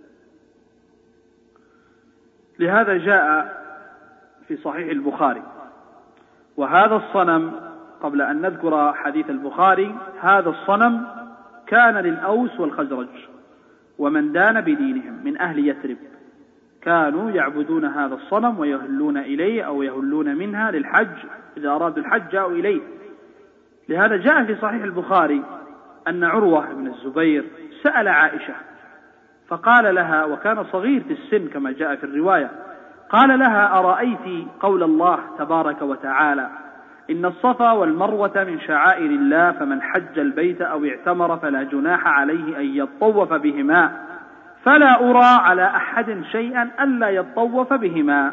لهذا جاء في صحيح البخاري. وهذا الصنم قبل أن نذكر حديث البخاري، هذا الصنم كان للأوس والخزرج ومن دان بدينهم من أهل يثرب، كانوا يعبدون هذا الصنم ويهلون إليه أو يهلون منها للحج، إذا أرادوا الحج جاءوا إليه. لهذا جاء في صحيح البخاري أن عروة بن الزبير سأل عائشة فقال لها، وكان صغير في السن كما جاء في الرواية، قال لها أرأيت قول الله تبارك وتعالى إن الصفا والمروة من شعائر الله فمن حج البيت أو اعتمر فلا جناح عليه أن يطوف بهما، فلا أرى على أحد شيئا ألا يطوف بهما.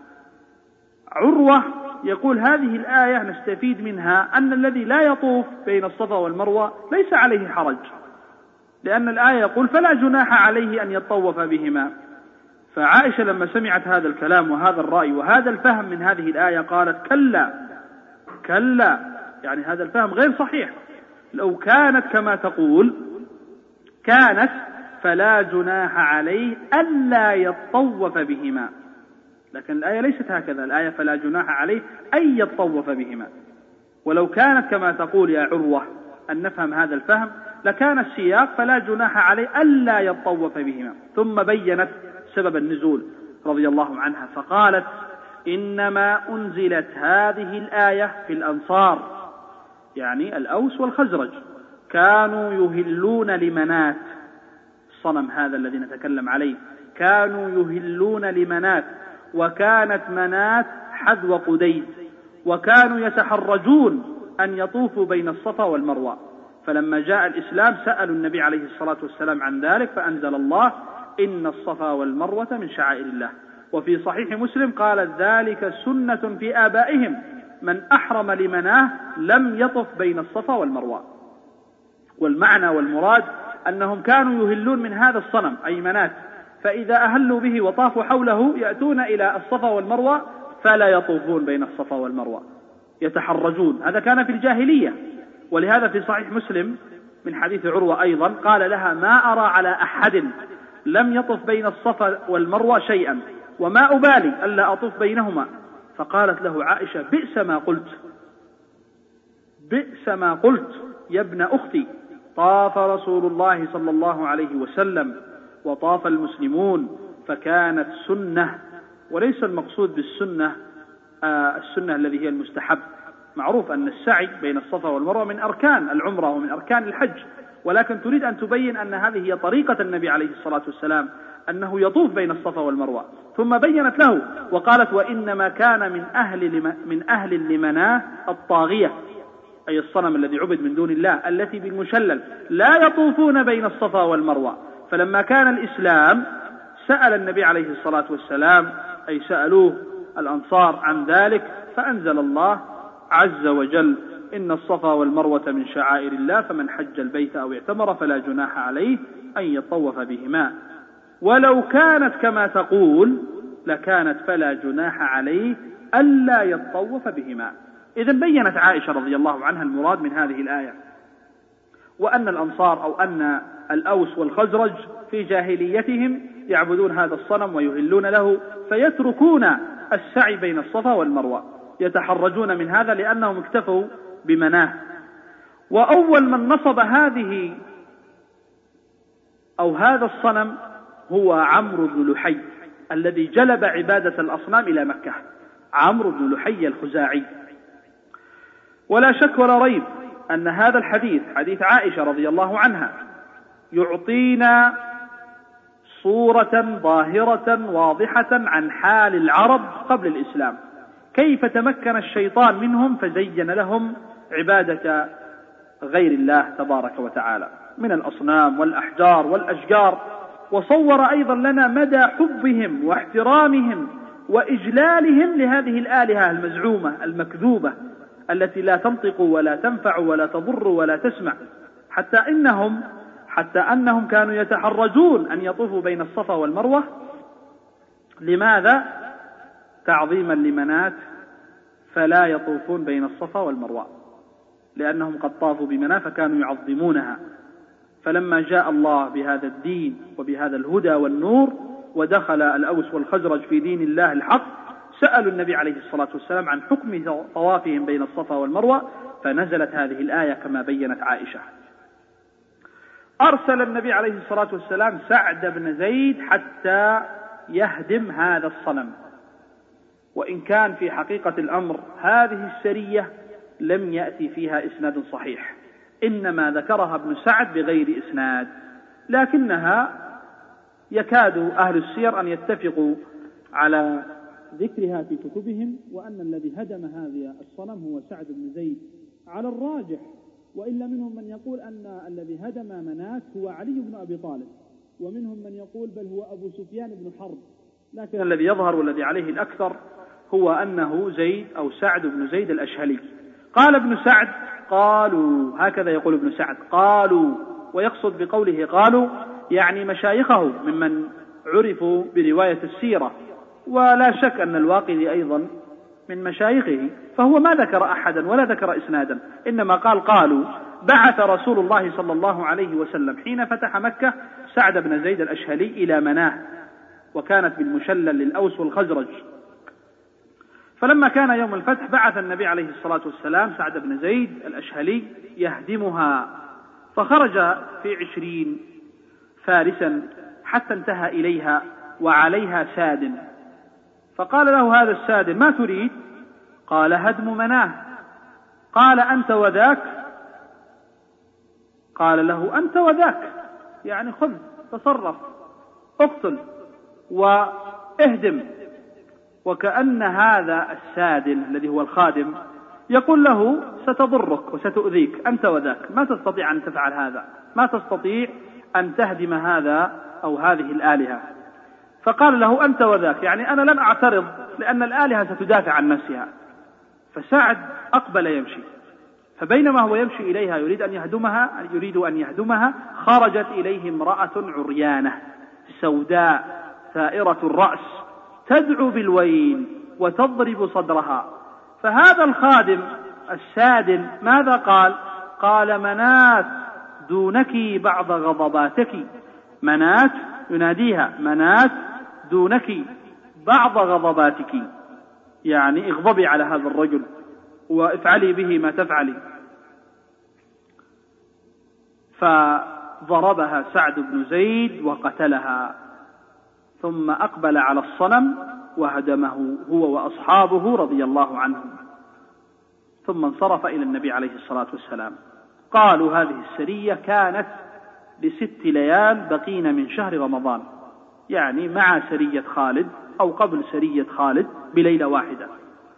عروة يقول هذه الآية نستفيد منها أن الذي لا يطوف بين الصفا والمروة ليس عليه حرج، لأن الآية يقول فلا جناح عليه أن يطوف بهما. فعائشة لما سمعت هذا الكلام وهذا الرأي وهذا الفهم من هذه الآية قالت كلا، يعني هذا الفهم غير صحيح. لو كانت كما تقول كانت فلا جناح عليه ألا يطوف بهما، لكن الآية ليست هكذا، الآية فلا جناح عليه أن يطوف بهما. ولو كانت كما تقول يا عروة أن نفهم هذا الفهم لكان السياق فلا جناح عليه ألا يطوف بهما. ثم بينت سبب النزول رضي الله عنها فقالت إنما أنزلت هذه الآية في الأنصار، يعني الأوس والخزرج، كانوا يهلون لمنات، الصنم هذا الذي نتكلم عليه كانوا يهلون لمنات، وكانت منات حذو قديد، وكانوا يتحرجون أن يطوفوا بين الصفا والمروة. فلما جاء الإسلام سألوا النبي عليه الصلاة والسلام عن ذلك فأنزل الله إن الصفا والمروة من شعائر الله. وفي صحيح مسلم قال ذلك سنة في آبائهم، من أحرم لمناه لم يطف بين الصفا والمروة. والمعنى والمراد أنهم كانوا يهلون من هذا الصنم أي منات، فإذا أهلوا به وطافوا حوله يأتون إلى الصفا والمروة فلا يطوفون بين الصفا والمروة، يتحرجون. هذا كان في الجاهلية. ولهذا في صحيح مسلم من حديث عروة أيضا قال لها ما أرى على أحد لم يطف بين الصفا والمروة شيئا وما أبالي ألا أطوف بينهما. فقالت له عائشة بئس ما قلت يا ابن أختي، طاف رسول الله صلى الله عليه وسلم وطاف المسلمون فكانت سنة، وليس المقصود بالسنة السنة الذي هي المستحب، معروف أن السعي بين الصفا والمروة من أركان العمرة ومن أركان الحج، ولكن تريد أن تبين أن هذه هي طريقة النبي عليه الصلاة والسلام، أنه يطوف بين الصفا والمروة. ثم بينت له وقالت: وإنما كان من أهل لمناه الطاغية، أي الصنم الذي عبد من دون الله، التي بالمشلل لا يطوفون بين الصفا والمروة. فلما كان الإسلام سأل النبي عليه الصلاة والسلام، أي سألوه الأنصار عن ذلك، فأنزل الله عز وجل: إن الصفا والمروة من شعائر الله، فمن حج البيت أو اعتمر فلا جناح عليه أن يطوف بهما، ولو كانت كما تقول لكانت فلا جناح عليه ألا يطوف بهما. إذن بينت عائشة رضي الله عنها المراد من هذه الآية، وأن الأنصار أو أن الأوس والخزرج في جاهليتهم يعبدون هذا الصنم ويهلون له، فيتركون السعي بين الصفا والمروة، يتحرجون من هذا لأنهم اكتفوا بمناه. وأول من نصب هذه أو هذا الصنم هو عمرو بن لحي الذي جلب عبادة الأصنام إلى مكة، عمرو بن لحي الخزاعي. ولا شك ولا ريب أن هذا الحديث، حديث عائشة رضي الله عنها، يعطينا صورة ظاهرة واضحة عن حال العرب قبل الإسلام، كيف تمكن الشيطان منهم فزين لهم عبادة غير الله تبارك وتعالى من الأصنام والأحجار والأشجار، وصور أيضا لنا مدى حبهم واحترامهم وإجلالهم لهذه الآلهة المزعومة المكذوبة التي لا تنطق ولا تنفع ولا تضر ولا تسمع، حتى أنهم كانوا يتحرجون أن يطوفوا بين الصفا والمروة. لماذا؟ تعظيما لمنات، فلا يطوفون بين الصفا والمروة، لأنهم قد طافوا بمناة فكانوا يعظمونها. فلما جاء الله بهذا الدين وبهذا الهدى والنور ودخل الأوس والخزرج في دين الله الحق، سألوا النبي عليه الصلاة والسلام عن حكم طوافهم بين الصفا والمروة، فنزلت هذه الآية كما بينت عائشة. أرسل النبي عليه الصلاة والسلام سعد بن زيد حتى يهدم هذا الصنم، وإن كان في حقيقة الأمر هذه السرية لم يأتي فيها إسناد صحيح، إنما ذكرها ابن سعد بغير إسناد، لكنها يكاد أهل السير أن يتفقوا على ذكرها في كتبهم، وأن الذي هدم هذا الصنم هو سعد بن زيد على الراجح، وإلا منهم من يقول أن الذي هدم مناة هو علي بن أبي طالب، ومنهم من يقول بل هو أبو سفيان بن حرب، لكن الذي يظهر والذي عليه الأكثر هو أنه زيد أو سعد بن زيد الأشهلي. قال ابن سعد: قالوا، هكذا يقول ابن سعد، قالوا، ويقصد بقوله قالوا يعني مشايخه ممن عرفوا برواية السيرة، ولا شك أن الواقدي أيضا من مشايخه، فهو ما ذكر أحدا ولا ذكر إسنادا، إنما قالوا بعث رسول الله صلى الله عليه وسلم حين فتح مكة سعد بن زيد الأشهلي إلى مناه، وكانت بالمشلل للأوس والخزرج. فلما كان يوم الفتح بعث النبي عليه الصلاة والسلام سعد بن زيد الأشهلي يهدمها، فخرج في 20 فارسا حتى انتهى إليها وعليها ساد، فقال له هذا الساد: ما تريد؟ قال: هدم مناه. قال: أنت وذاك؟ قال له: أنت وذاك، يعني خذ تصرف اقتل واهدم. وكأن هذا السادن الذي هو الخادم يقول له: ستضرك وستؤذيك، أنت وذاك، ما تستطيع أن تفعل هذا، ما تستطيع أن تهدم هذا أو هذه الآلهة. فقال له: أنت وذاك، يعني أنا لن أعترض لأن الآلهة ستدافع عن نفسها. فسعد أقبل يمشي، فبينما هو يمشي إليها يريد أن يهدمها خرجت إليه امرأة عريانة سوداء ثائرة الرأس تدعو بالويل وتضرب صدرها. فهذا الخادم السادن ماذا قال؟ قال: منات دونك بعض غضباتك، منات يناديها: منات دونك بعض غضباتك، يعني اغضبي على هذا الرجل وافعلي به ما تفعلي. فضربها سعد بن زيد وقتلها، ثم أقبل على الصنم وهدمه هو وأصحابه رضي الله عنهم. ثم انصرف إلى النبي عليه الصلاة والسلام. قالوا هذه السرية كانت ل6 ليال بقين من شهر رمضان، يعني مع سرية خالد أو قبل سرية خالد بليلة واحدة.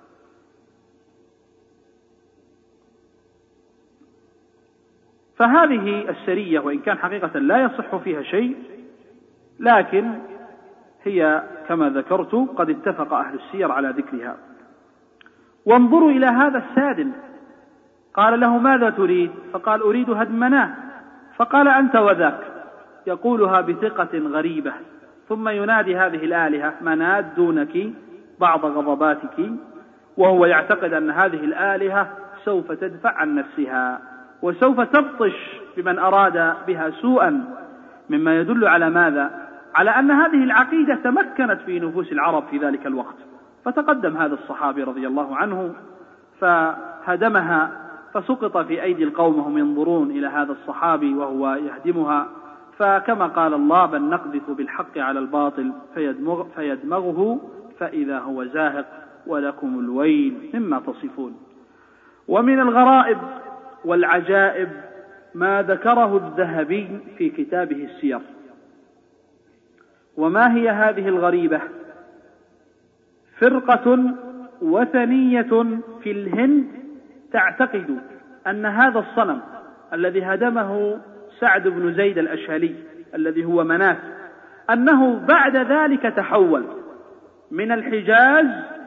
فهذه السرية وإن كان حقيقة لا يصح فيها شيء، لكن هي كما ذكرت قد اتفق أهل السير على ذكرها. وانظروا إلى هذا السادن، قال له ماذا تريد؟ فقال أريد هدم مناه. فقال أنت وذاك، يقولها بثقة غريبة، ثم ينادي هذه الآلهة منات دونك بعض غضباتك، وهو يعتقد أن هذه الآلهة سوف تدفع عن نفسها وسوف تبطش بمن أراد بها سوءا، مما يدل على ماذا؟ على أن هذه العقيدة تمكنت في نفوس العرب في ذلك الوقت. فتقدم هذا الصحابي رضي الله عنه فهدمها، فسقط في أيدي القوم وهم ينظرون إلى هذا الصحابي وهو يهدمها. فكما قال الله بل نقذف بالحق على الباطل فيدمغه فإذا هو زاهق ولكم الويل مما تصفون. ومن الغرائب والعجائب ما ذكره الذهبي في كتابه السير. وما هي هذه الغريبة؟ فرقة وثنية في الهند تعتقد أن هذا الصنم الذي هدمه سعد بن زيد الأشهلي الذي هو منات، أنه بعد ذلك تحول من الحجاز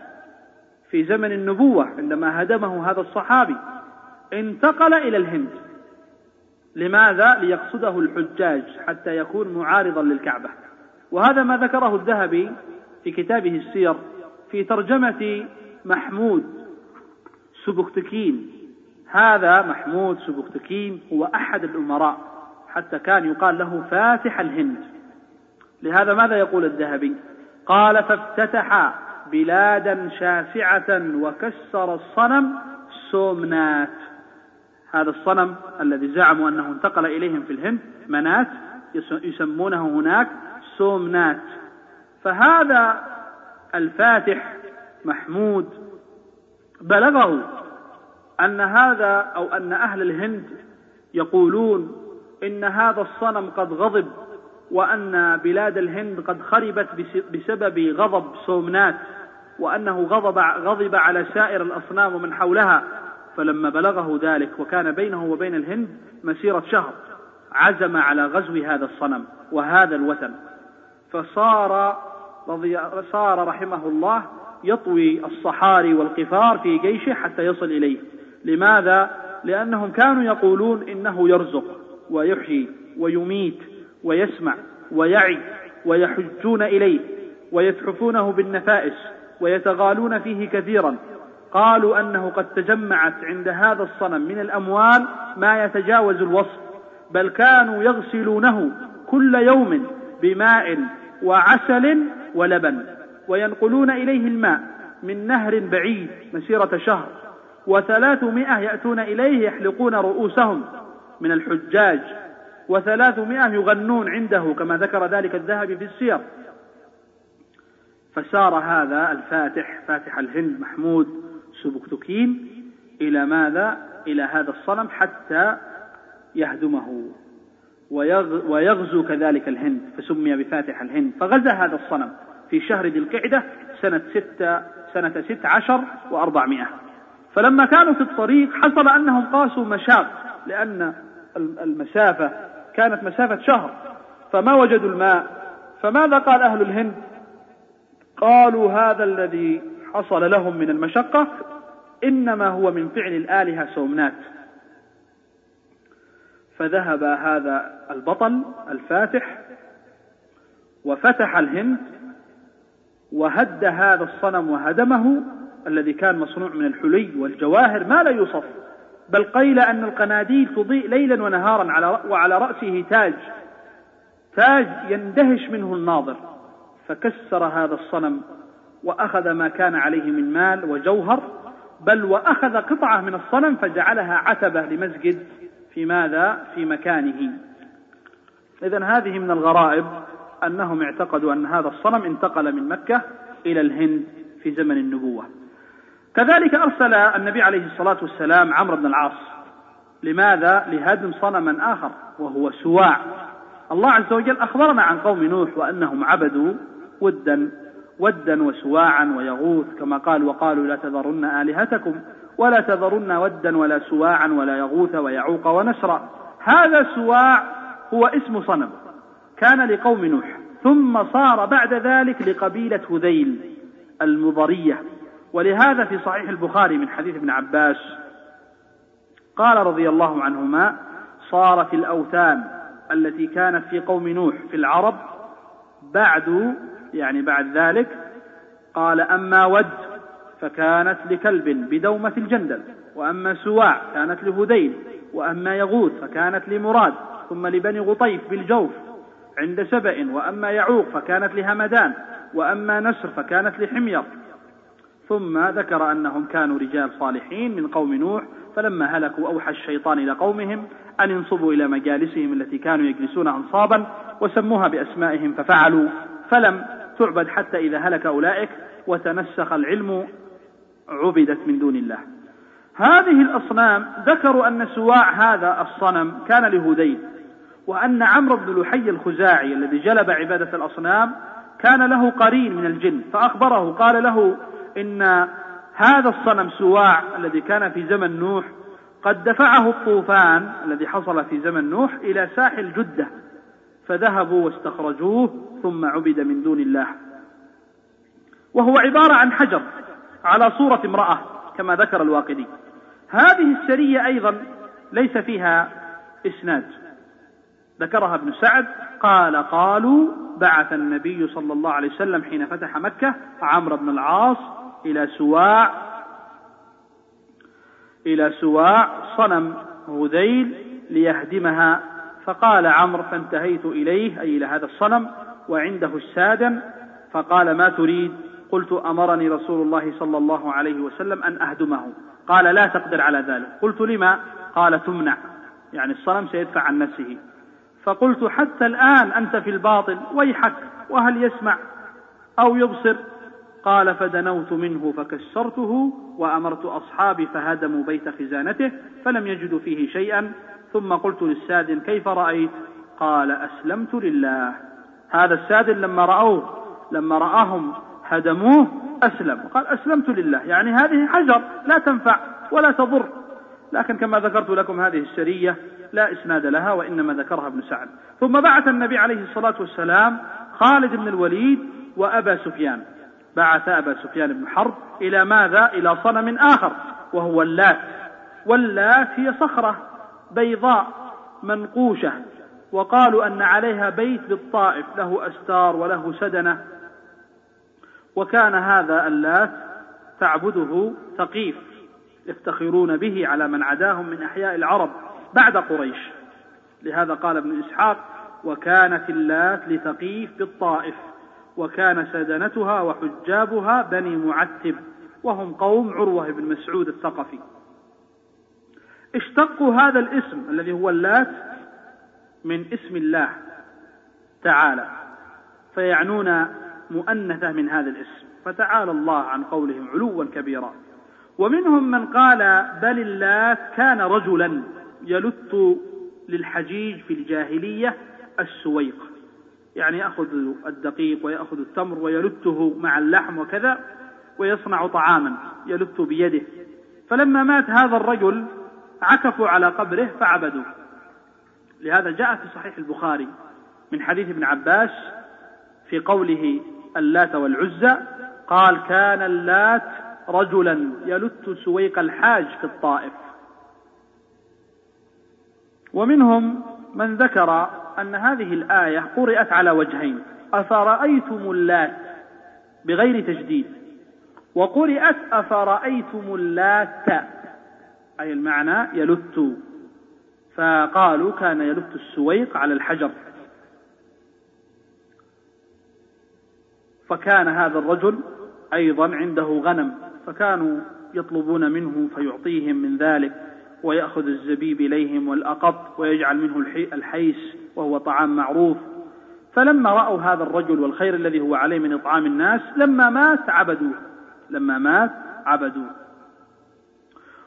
في زمن النبوة عندما هدمه هذا الصحابي، انتقل إلى الهند. لماذا؟ ليقصده الحجاج حتى يكون معارضا للكعبة. وهذا ما ذكره الذهبي في كتابه السير في ترجمة محمود سبكتكين. هذا محمود سبكتكين هو أحد الأمراء، حتى كان يقال له فاتح الهند. لهذا ماذا يقول الذهبي؟ قال فافتتح بلادا شاسعة وكسر الصنم سومنات. هذا الصنم الذي زعموا أنه انتقل إليهم في الهند منات، يسمونه هناك سومنات. فهذا الفاتح محمود بلغه أن هذا أو أن أهل الهند يقولون إن هذا الصنم قد غضب، وأن بلاد الهند قد خربت بسبب غضب سومنات، وأنه غضب على سائر الأصنام ومن حولها. فلما بلغه ذلك وكان بينه وبين الهند مسيرة شهر، عزم على غزو هذا الصنم وهذا الوثن. فصار رحمه الله يطوي الصحاري والقفار في جيشه حتى يصل إليه. لماذا؟ لأنهم كانوا يقولون إنه يرزق ويحيي ويميت ويسمع ويعي، ويحجون إليه ويتحفونه بالنفائس ويتغالون فيه كثيرا. قالوا أنه قد تجمعت عند هذا الصنم من الأموال ما يتجاوز الوصف، بل كانوا يغسلونه كل يوم بماء وعسل ولبن، وينقلون إليه الماء من نهر بعيد مسيرة شهر، 300 يأتون إليه يحلقون رؤوسهم من الحجاج، 300 يغنون عنده كما ذكر ذلك الذهبي في السير. فسار هذا الفاتح فاتح الهند محمود سبكتكين إلى ماذا؟ إلى هذا الصنم حتى يهدمه ويغزو كذلك الهند، فسمي بفاتح الهند. فغزا هذا الصنم في شهر ذي القعدة سنة 16 و400. فلما كانوا في الطريق حصل أنهم قاسوا مشاق، لأن المسافة كانت مسافة شهر، فما وجدوا الماء. فماذا قال أهل الهند؟ قالوا هذا الذي حصل لهم من المشقة إنما هو من فعل الآلهة سومنات. فذهب هذا البطل الفاتح وفتح الهند وهد هذا الصنم وهدمه، الذي كان مصنوع من الحلي والجواهر ما لا يوصف، بل قيل أن القناديل تضيء ليلا ونهارا، وعلى رأسه تاج يندهش منه الناظر. فكسر هذا الصنم وأخذ ما كان عليه من مال وجوهر، بل وأخذ قطعة من الصنم فجعلها عتبة لمسجد في ماذا؟ في مكانه. إذن هذه من الغرائب أنهم اعتقدوا أن هذا الصنم انتقل من مكة إلى الهند في زمن النبوة. كذلك أرسل النبي عليه الصلاة والسلام عمرو بن العاص. لماذا؟ لهدم صنما آخر وهو سواع. الله عز وجل أخبرنا عن قوم نوح وأنهم عبدوا ودا وسواعا ويغوث، كما قال: وقالوا لا تذرن آلهتكم ولا تذرن ودا ولا سواعا ولا يغوث ويعوق ونسرا. هذا سواع هو اسم صنم كان لقوم نوح، ثم صار بعد ذلك لقبيلة هذيل المضرية. ولهذا في صحيح البخاري من حديث ابن عباس قال رضي الله عنهما: صارت الأوثان التي كانت في قوم نوح في العرب بعد ذلك، قال: أما ود فكانت لكلب بدومة الجندل، وأما سواع كانت لهذيل، وأما يغوث فكانت لمراد، ثم لبني غطيف بالجوف عند سبأ، وأما يعوق فكانت لهمدان، وأما نسر فكانت لحمير. ثم ذكر أنهم كانوا رجال صالحين من قوم نوح، فلما هلكوا أوحى الشيطان إلى قومهم أن ينصبوا إلى مجالسهم التي كانوا يجلسون أنصابا وسموها بأسمائهم ففعلوا، فلم تعبد حتى إذا هلك أولئك وتنسخ العلم عبدت من دون الله. هذه الأصنام ذكروا أن سواع هذا الصنم كان لهذيل، وأن عمرو بن لحي الخزاعي الذي جلب عبادة الأصنام كان له قرين من الجن، فأخبره قال له: إن هذا الصنم سواع الذي كان في زمن نوح قد دفعه الطوفان الذي حصل في زمن نوح إلى ساحل جدة، فذهبوا واستخرجوه ثم عبد من دون الله. وهو عبارة عن حجر على صورة امرأة كما ذكر الواقدي. هذه السرية أيضا ليس فيها إسناد، ذكرها ابن سعد قال: قالوا بعث النبي صلى الله عليه وسلم حين فتح مكة عمرو بن العاص إلى سواع صنم هذيل ليهدمها، فقال عمرو: فانتهيت إليه، أي إلى هذا الصنم، وعنده السادن، فقال: ما تريد؟ قلت: أمرني رسول الله صلى الله عليه وسلم أن أهدمه. قال: لا تقدر على ذلك. قلت: لما؟ قال: تمنع، يعني الصنم سيدفع عن نفسه. فقلت: حتى الآن أنت في الباطل، ويحك، وهل يسمع أو يبصر؟ قال: فدنوت منه فكسرته وأمرت أصحابي فهدموا بيت خزانته فلم يجدوا فيه شيئا، ثم قلت للسادن: كيف رأيت؟ قال: أسلمت لله. هذا السادن لما رآهم هدموه أسلم، قال: أسلمت لله، يعني هذه حجر لا تنفع ولا تضر. لكن كما ذكرت لكم هذه السرية لا إسناد لها، وإنما ذكرها ابن سعد. ثم بعث النبي عليه الصلاة والسلام خالد بن الوليد وأبا سفيان، بعث أبا سفيان بن حرب إلى ماذا؟ إلى صنم آخر وهو اللات. واللات هي صخرة بيضاء منقوشة، وقالوا أن عليها بيت بالطائف له أستار وله سدنة. وكان هذا اللات تعبده ثقيف يفتخرون به على من عداهم من أحياء العرب بعد قريش. لهذا قال ابن إسحاق: وكانت اللات لثقيف بالطائف، وكان سدنتها وحجابها بني معتب، وهم قوم عروة بن مسعود الثقفي. اشتقوا هذا الاسم الذي هو اللات من اسم الله تعالى، فيعنون مؤنثة من هذا الاسم، فتعالى الله عن قولهم علوا كبيرا. ومنهم من قال: بل اللات كان رجلا يلت للحجيج في الجاهلية السويق، يعني يأخذ الدقيق ويأخذ التمر ويلته مع اللحم وكذا، ويصنع طعاما يلت بيده. فلما مات هذا الرجل عكفوا على قبره فعبدوه. لهذا جاء في صحيح البخاري من حديث ابن عباس في قوله اللات والعزى قال: كان اللات رجلا يلت سويق الحاج في الطائف. ومنهم من ذكر أن هذه الآية قرأت على وجهين: أفرأيتم اللات بغير تجديد، وقرأت أفرأيتم اللات، أي المعنى يلت. فقالوا كان يلت السويق على الحجر. فكان هذا الرجل أيضا عنده غنم، فكانوا يطلبون منه فيعطيهم من ذلك، ويأخذ الزبيب إليهم والأقط ويجعل منه الحيس وهو طعام معروف. فلما رأوا هذا الرجل والخير الذي هو عليه من إطعام الناس، لما مات عبدوه.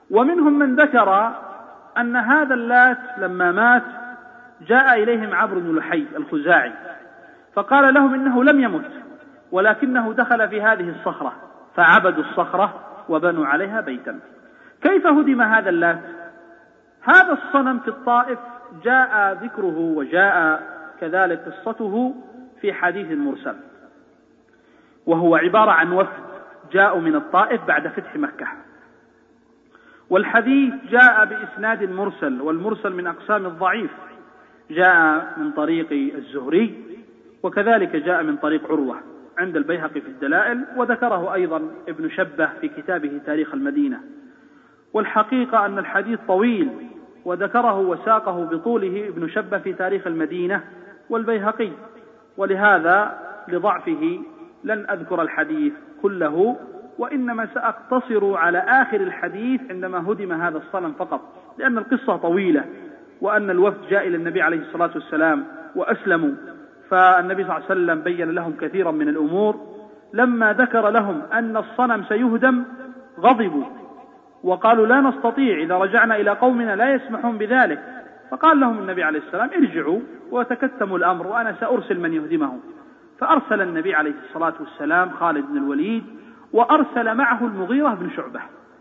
ومنهم من ذكر أن هذا اللات لما مات جاء إليهم عمرو بن لحي الخزاعي فقال لهم إنه لم يمت ولكنه دخل في هذه الصخرة فعبدوا الصخرة وبنوا عليها بيتا. كيف هدم هذا اللات؟ هذا الصنم في الطائف جاء ذكره وجاء كذلك قصته في حديث مرسل، وهو عبارة عن وفد جاءوا من الطائف بعد فتح مكة، والحديث جاء بإسناد مرسل، والمرسل من أقسام الضعيف، جاء من طريق الزهري وكذلك جاء من طريق عروة عند البيهقي في الدلائل، وذكره أيضا ابن شبه في كتابه تاريخ المدينة. والحقيقة أن الحديث طويل وذكره وساقه بطوله ابن شبه في تاريخ المدينة والبيهقي، ولهذا لضعفه لن أذكر الحديث كله، وإنما سأقتصر على آخر الحديث عندما هدم هذا الصنم فقط، لأن القصة طويلة، وأن الوفد جاء إلى النبي عليه الصلاة والسلام وأسلموا، فالنبي صلى الله عليه وسلم بين لهم كثيرا من الأمور. لما ذكر لهم أن الصنم سيهدم غضبوا وقالوا لا نستطيع، إذا رجعنا إلى قومنا لا يسمحون بذلك، فقال لهم النبي عليه السلام ارجعوا وتكتموا الأمر وأنا سأرسل من يهدمه. فأرسل النبي عليه الصلاة والسلام خالد بن الوليد، وأرسل معه المغيرة بن شعبة،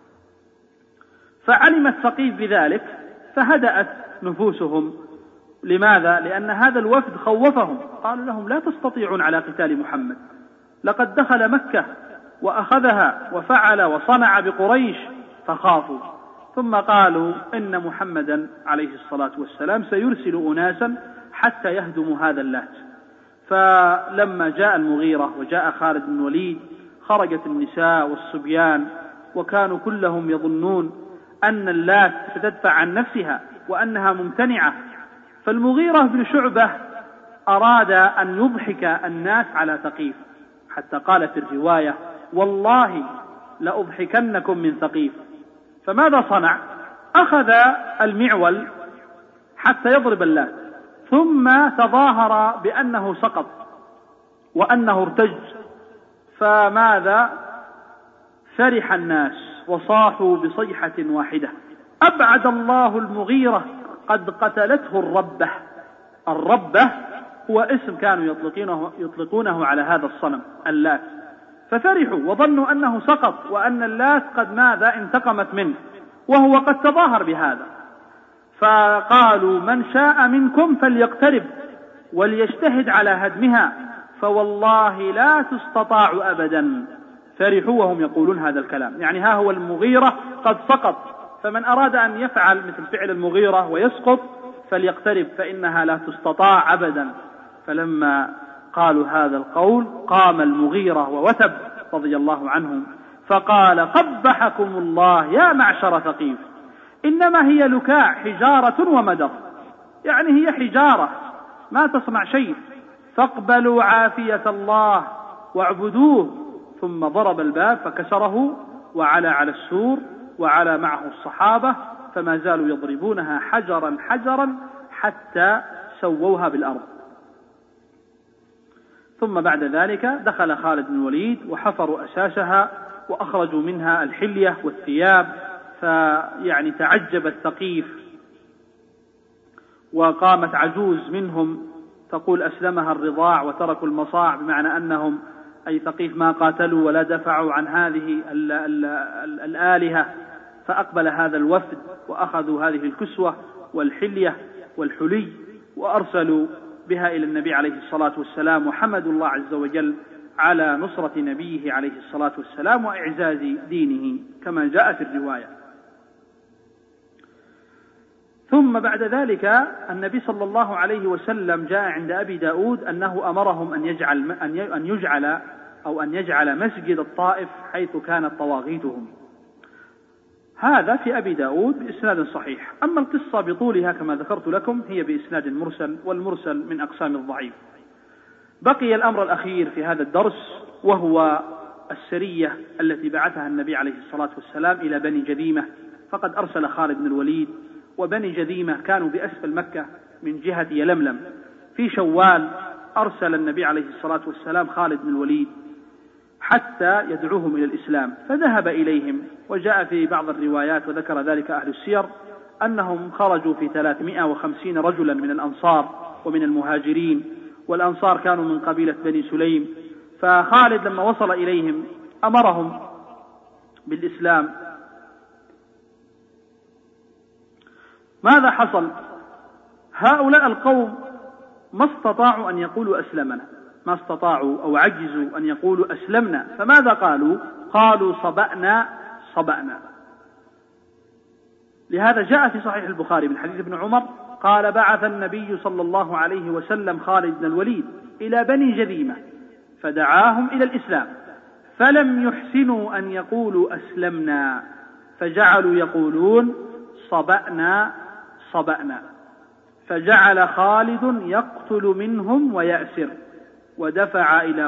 فعلمت ثقيف بذلك فهدأت نفوسهم. لماذا؟ لأن هذا الوفد خوفهم، قالوا لهم لا تستطيعون على قتال محمد، لقد دخل مكة وأخذها وفعل وصنع بقريش، فخافوا. ثم قالوا إن محمدا عليه الصلاة والسلام سيرسل أناسا حتى يهدموا هذا اللات. فلما جاء المغيرة وجاء خالد بن الوليد خرجت النساء والصبيان، وكانوا كلهم يظنون أن اللات ستدفع عن نفسها وأنها ممتنعة. فالمغيرة بن شعبة أراد أن يضحك الناس على ثقيف، حتى قال في الرواية والله لأضحكنكم من ثقيف. فماذا صنع؟ أخذ المعول حتى يضرب اللات، ثم تظاهر بأنه سقط وأنه ارتج. فماذا؟ فرح الناس وصاحوا بصيحة واحدة أبعد الله المغيرة قد قتلته الربة. الربة هو اسم كانوا يطلقونه على هذا الصنم اللات، ففرحوا وظنوا أنه سقط وأن اللات قد ماذا انتقمت منه، وهو قد تظاهر بهذا. فقالوا من شاء منكم فليقترب وليجتهد على هدمها فوالله لا تستطاع أبدا. فرحوا وهم يقولون هذا الكلام، يعني ها هو المغيرة قد سقط، فمن أراد أن يفعل مثل فعل المغيرة ويسقط فليقترب فإنها لا تستطاع أبدا. فلما قالوا هذا القول قام المغيرة ووثب رضي الله عنهم فقال قبحكم الله يا معشر ثقيف، إنما هي لكاع حجارة ومدر، يعني هي حجارة ما تصنع شيء، فاقبلوا عافية الله واعبدوه. ثم ضرب الباب فكسره وعلى على السور وعلى معه الصحابة، فما زالوا يضربونها حجرا حجرا حتى سووها بالأرض. ثم بعد ذلك دخل خالد بن الوليد وحفروا أساسها وأخرجوا منها الحلية والثياب، فيعني تعجب الثقيف. وقامت عجوز منهم تقول أسلمها الرضاع وتركوا المصاع، بمعنى أنهم أي ثقيف ما قاتلوا ولا دفعوا عن هذه الآلهة. فأقبل هذا الوفد وأخذوا هذه الكسوة والحلية والحلي وأرسلوا بها إلى النبي عليه الصلاة والسلام، وحمدوا الله عز وجل على نصرة نبيه عليه الصلاة والسلام وإعزاز دينه كما جاء في الرواية. ثم بعد ذلك النبي صلى الله عليه وسلم جاء عند أبي داود أنه أمرهم أن يجعل مسجد الطائف حيث كانت طواغيتهم. هذا في أبي داود بإسناد صحيح. أما القصة بطولها كما ذكرت لكم هي بإسناد مرسل، والمرسل من أقسام الضعيف. بقي الأمر الأخير في هذا الدرس، وهو السرية التي بعثها النبي عليه الصلاة والسلام إلى بني جذيمة. فقد أرسل خالد بن الوليد، وبني جذيمة كانوا بأسفل مكة من جهة يلملم. في شوال أرسل النبي عليه الصلاة والسلام خالد بن الوليد حتى يدعوهم إلى الإسلام، فذهب إليهم. وجاء في بعض الروايات وذكر ذلك أهل السير أنهم خرجوا في 350 رجلا من الأنصار ومن المهاجرين، والأنصار كانوا من قبيلة بني سليم. فخالد لما وصل إليهم أمرهم بالإسلام. ماذا حصل؟ هؤلاء القوم ما استطاعوا أن يقولوا أسلمنا، ما استطاعوا أو عجزوا أن يقولوا أسلمنا، فماذا قالوا؟ قالوا صبأنا صبأنا. لهذا جاء في صحيح البخاري من حديث ابن عمر قال: بعث النبي صلى الله عليه وسلم خالد بن الوليد إلى بني جذيمة فدعاهم إلى الإسلام، فلم يحسنوا أن يقولوا أسلمنا، فجعلوا يقولون صبأنا صبأنا، فجعل خالد يقتل منهم ويأسر، ودفع إلى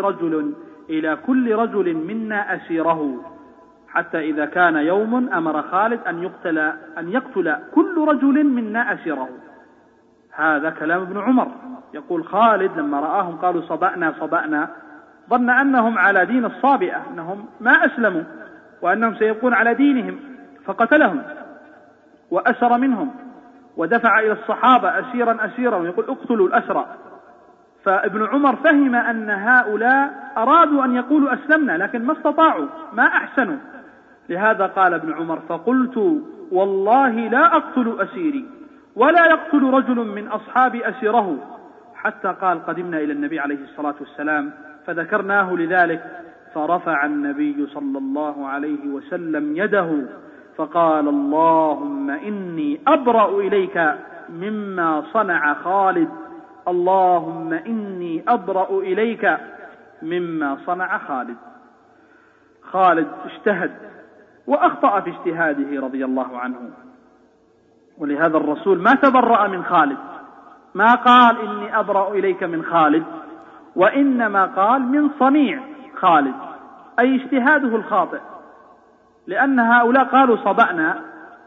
كل رجل منا أسيره، حتى إذا كان يوم أمر خالد أن يقتل كل رجل منا أسيره. هذا كلام ابن عمر. يقول خالد لما رآهم قالوا صبأنا صبأنا ظن أنهم على دين الصابئة، أنهم ما أسلموا وأنهم سيبقون على دينهم، فقتلهم وأسر منهم ودفع إلى الصحابة أسيرا ويقول اقتلوا الأسرى. فابن عمر فهم أن هؤلاء أرادوا أن يقولوا أسلمنا لكن ما استطاعوا، ما أحسنوا. لهذا قال ابن عمر: فقلت والله لا أقتل أسيري ولا يقتل رجل من أصحابي أسيره، حتى قال قدمنا إلى النبي عليه الصلاة والسلام فذكرناه لذلك، فرفع النبي صلى الله عليه وسلم يده فقال: اللهم إني أبرأ إليك مما صنع خالد، اللهم إني أبرأ إليك مما صنع خالد. خالد اجتهد وأخطأ في اجتهاده رضي الله عنه، ولهذا الرسول ما تبرأ من خالد، ما قال إني أبرأ إليك من خالد، وإنما قال من صنيع خالد، أي اجتهاده الخاطئ، لأن هؤلاء قالوا صبأنا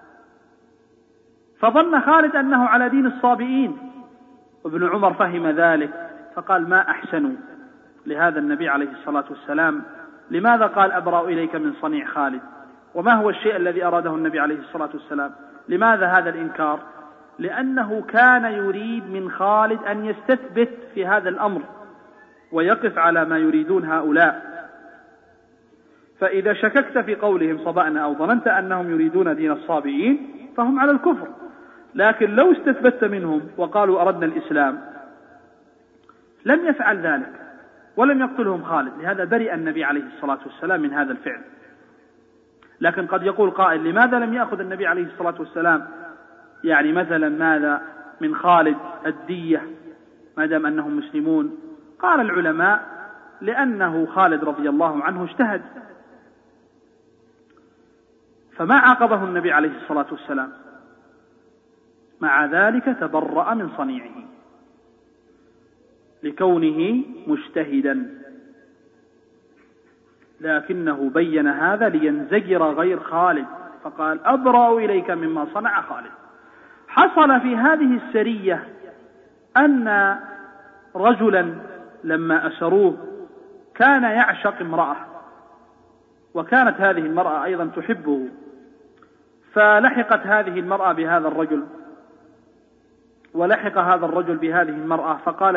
فظن خالد أنه على دين الصابئين، وابن عمر فهم ذلك فقال ما أحسنوا. لهذا النبي عليه الصلاة والسلام لماذا قال أبرأ إليك من صنيع خالد؟ وما هو الشيء الذي أراده النبي عليه الصلاة والسلام؟ لماذا هذا الإنكار؟ لأنه كان يريد من خالد أن يستثبت في هذا الأمر ويقف على ما يريدون هؤلاء. فإذا شككت في قولهم صبأنا أو ظننت أنهم يريدون دين الصابئين فهم على الكفر، لكن لو استثبت منهم وقالوا أردنا الإسلام لم يفعل ذلك ولم يقتلهم خالد. لهذا برئ النبي عليه الصلاة والسلام من هذا الفعل. لكن قد يقول قائل: لماذا لم يأخذ النبي عليه الصلاة والسلام يعني مثلا ماذا من خالد الدية ما دام أنهم مسلمون؟ قال العلماء: لأنه خالد رضي الله عنه اجتهد، فما عاقبه النبي عليه الصلاة والسلام، مع ذلك تبرأ من صنيعه لكونه مجتهدا، لكنه بين هذا لينزجر غير خالد، فقال أبرأ إليك مما صنع خالد. حصل في هذه السرية أن رجلا لما أسروه كان يعشق امرأة، وكانت هذه المرأة أيضا تحبه، فلحقت هذه المرأة بهذا الرجل ولحق هذا الرجل بهذه المرأة، فقال: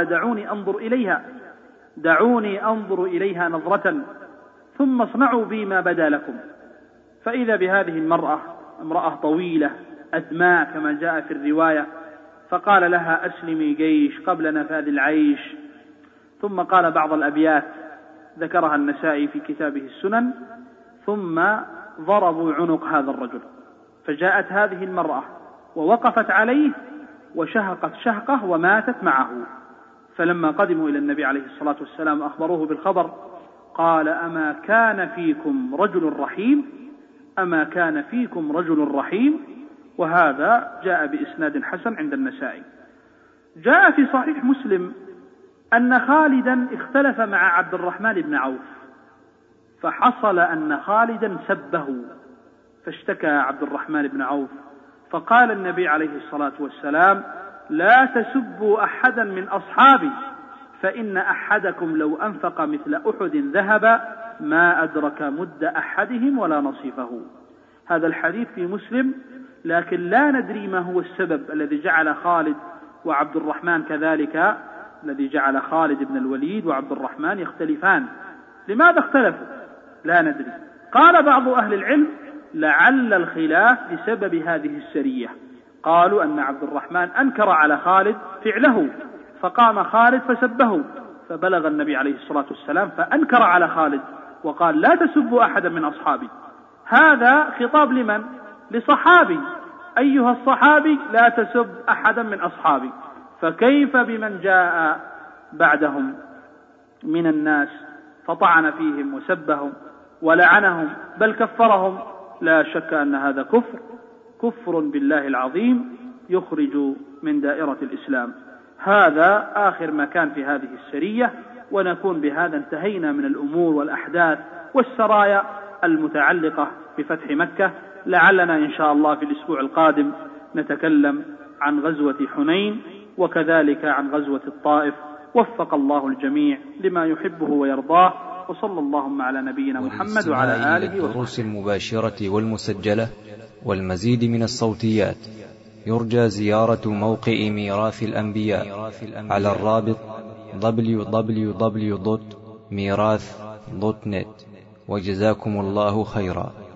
دعوني أنظر إليها نظرة ثم اصنعوا بي ما بدا لكم. فإذا بهذه المرأة امرأة طويلة أدماء كما جاء في الرواية، فقال لها: أسلمي جيش قبل نفاذ العيش. ثم قال بعض الأبيات ذكرها النسائي في كتابه السنن: ثم ضربوا عنق هذا الرجل، فجاءت هذه المرأة ووقفت عليه وشهقت شهقه وماتت معه. فلما قدموا إلى النبي عليه الصلاة والسلام أخبروه بالخبر، قال: أما كان فيكم رجل رحيم؟ وهذا جاء بإسناد حسن عند النسائي. جاء في صحيح مسلم أن خالدا اختلف مع عبد الرحمن بن عوف، فحصل أن خالدا سبه، فاشتكى عبد الرحمن بن عوف، فقال النبي عليه الصلاة والسلام: لا تسبوا أحدا من أصحابي فإن أحدكم لو أنفق مثل أحد ذهب ما أدرك مد أحدهم ولا نصيفه. هذا الحديث في مسلم، لكن لا ندري ما هو السبب الذي جعل خالد وعبد الرحمن كذلك، الذي جعل خالد بن الوليد وعبد الرحمن يختلفان. لماذا اختلفوا؟ لا ندري. قال بعض أهل العلم لعل الخلاف بسبب هذه السرية. قالوا أن عبد الرحمن أنكر على خالد فعله، فقام خالد فسبه، فبلغ النبي عليه الصلاة والسلام فأنكر على خالد وقال لا تسبوا أحدا من أصحابي. هذا خطاب لمن؟ لصحابي. أيها الصحابي لا تسب أحدا من أصحابي. فكيف بمن جاء بعدهم من الناس فطعن فيهم وسبهم ولعنهم بل كفرهم؟ لا شك أن هذا كفر بالله العظيم يخرج من دائرة الإسلام. هذا آخر ما كان في هذه السرية، ونكون بهذا انتهينا من الأمور والأحداث والسرايا المتعلقة بفتح مكة. لعلنا إن شاء الله في الأسبوع القادم نتكلم عن غزوة حنين وكذلك عن غزوة الطائف. وفق الله الجميع لما يحبه ويرضاه، وصلى اللهم على نبينا محمد وعلى آله وصحبه. الدروس المباشرة والمسجلة والمزيد من الصوتيات يرجى زيارة موقع ميراث الأنبياء على الرابط www.mirath.net. وجزاكم الله خيرا.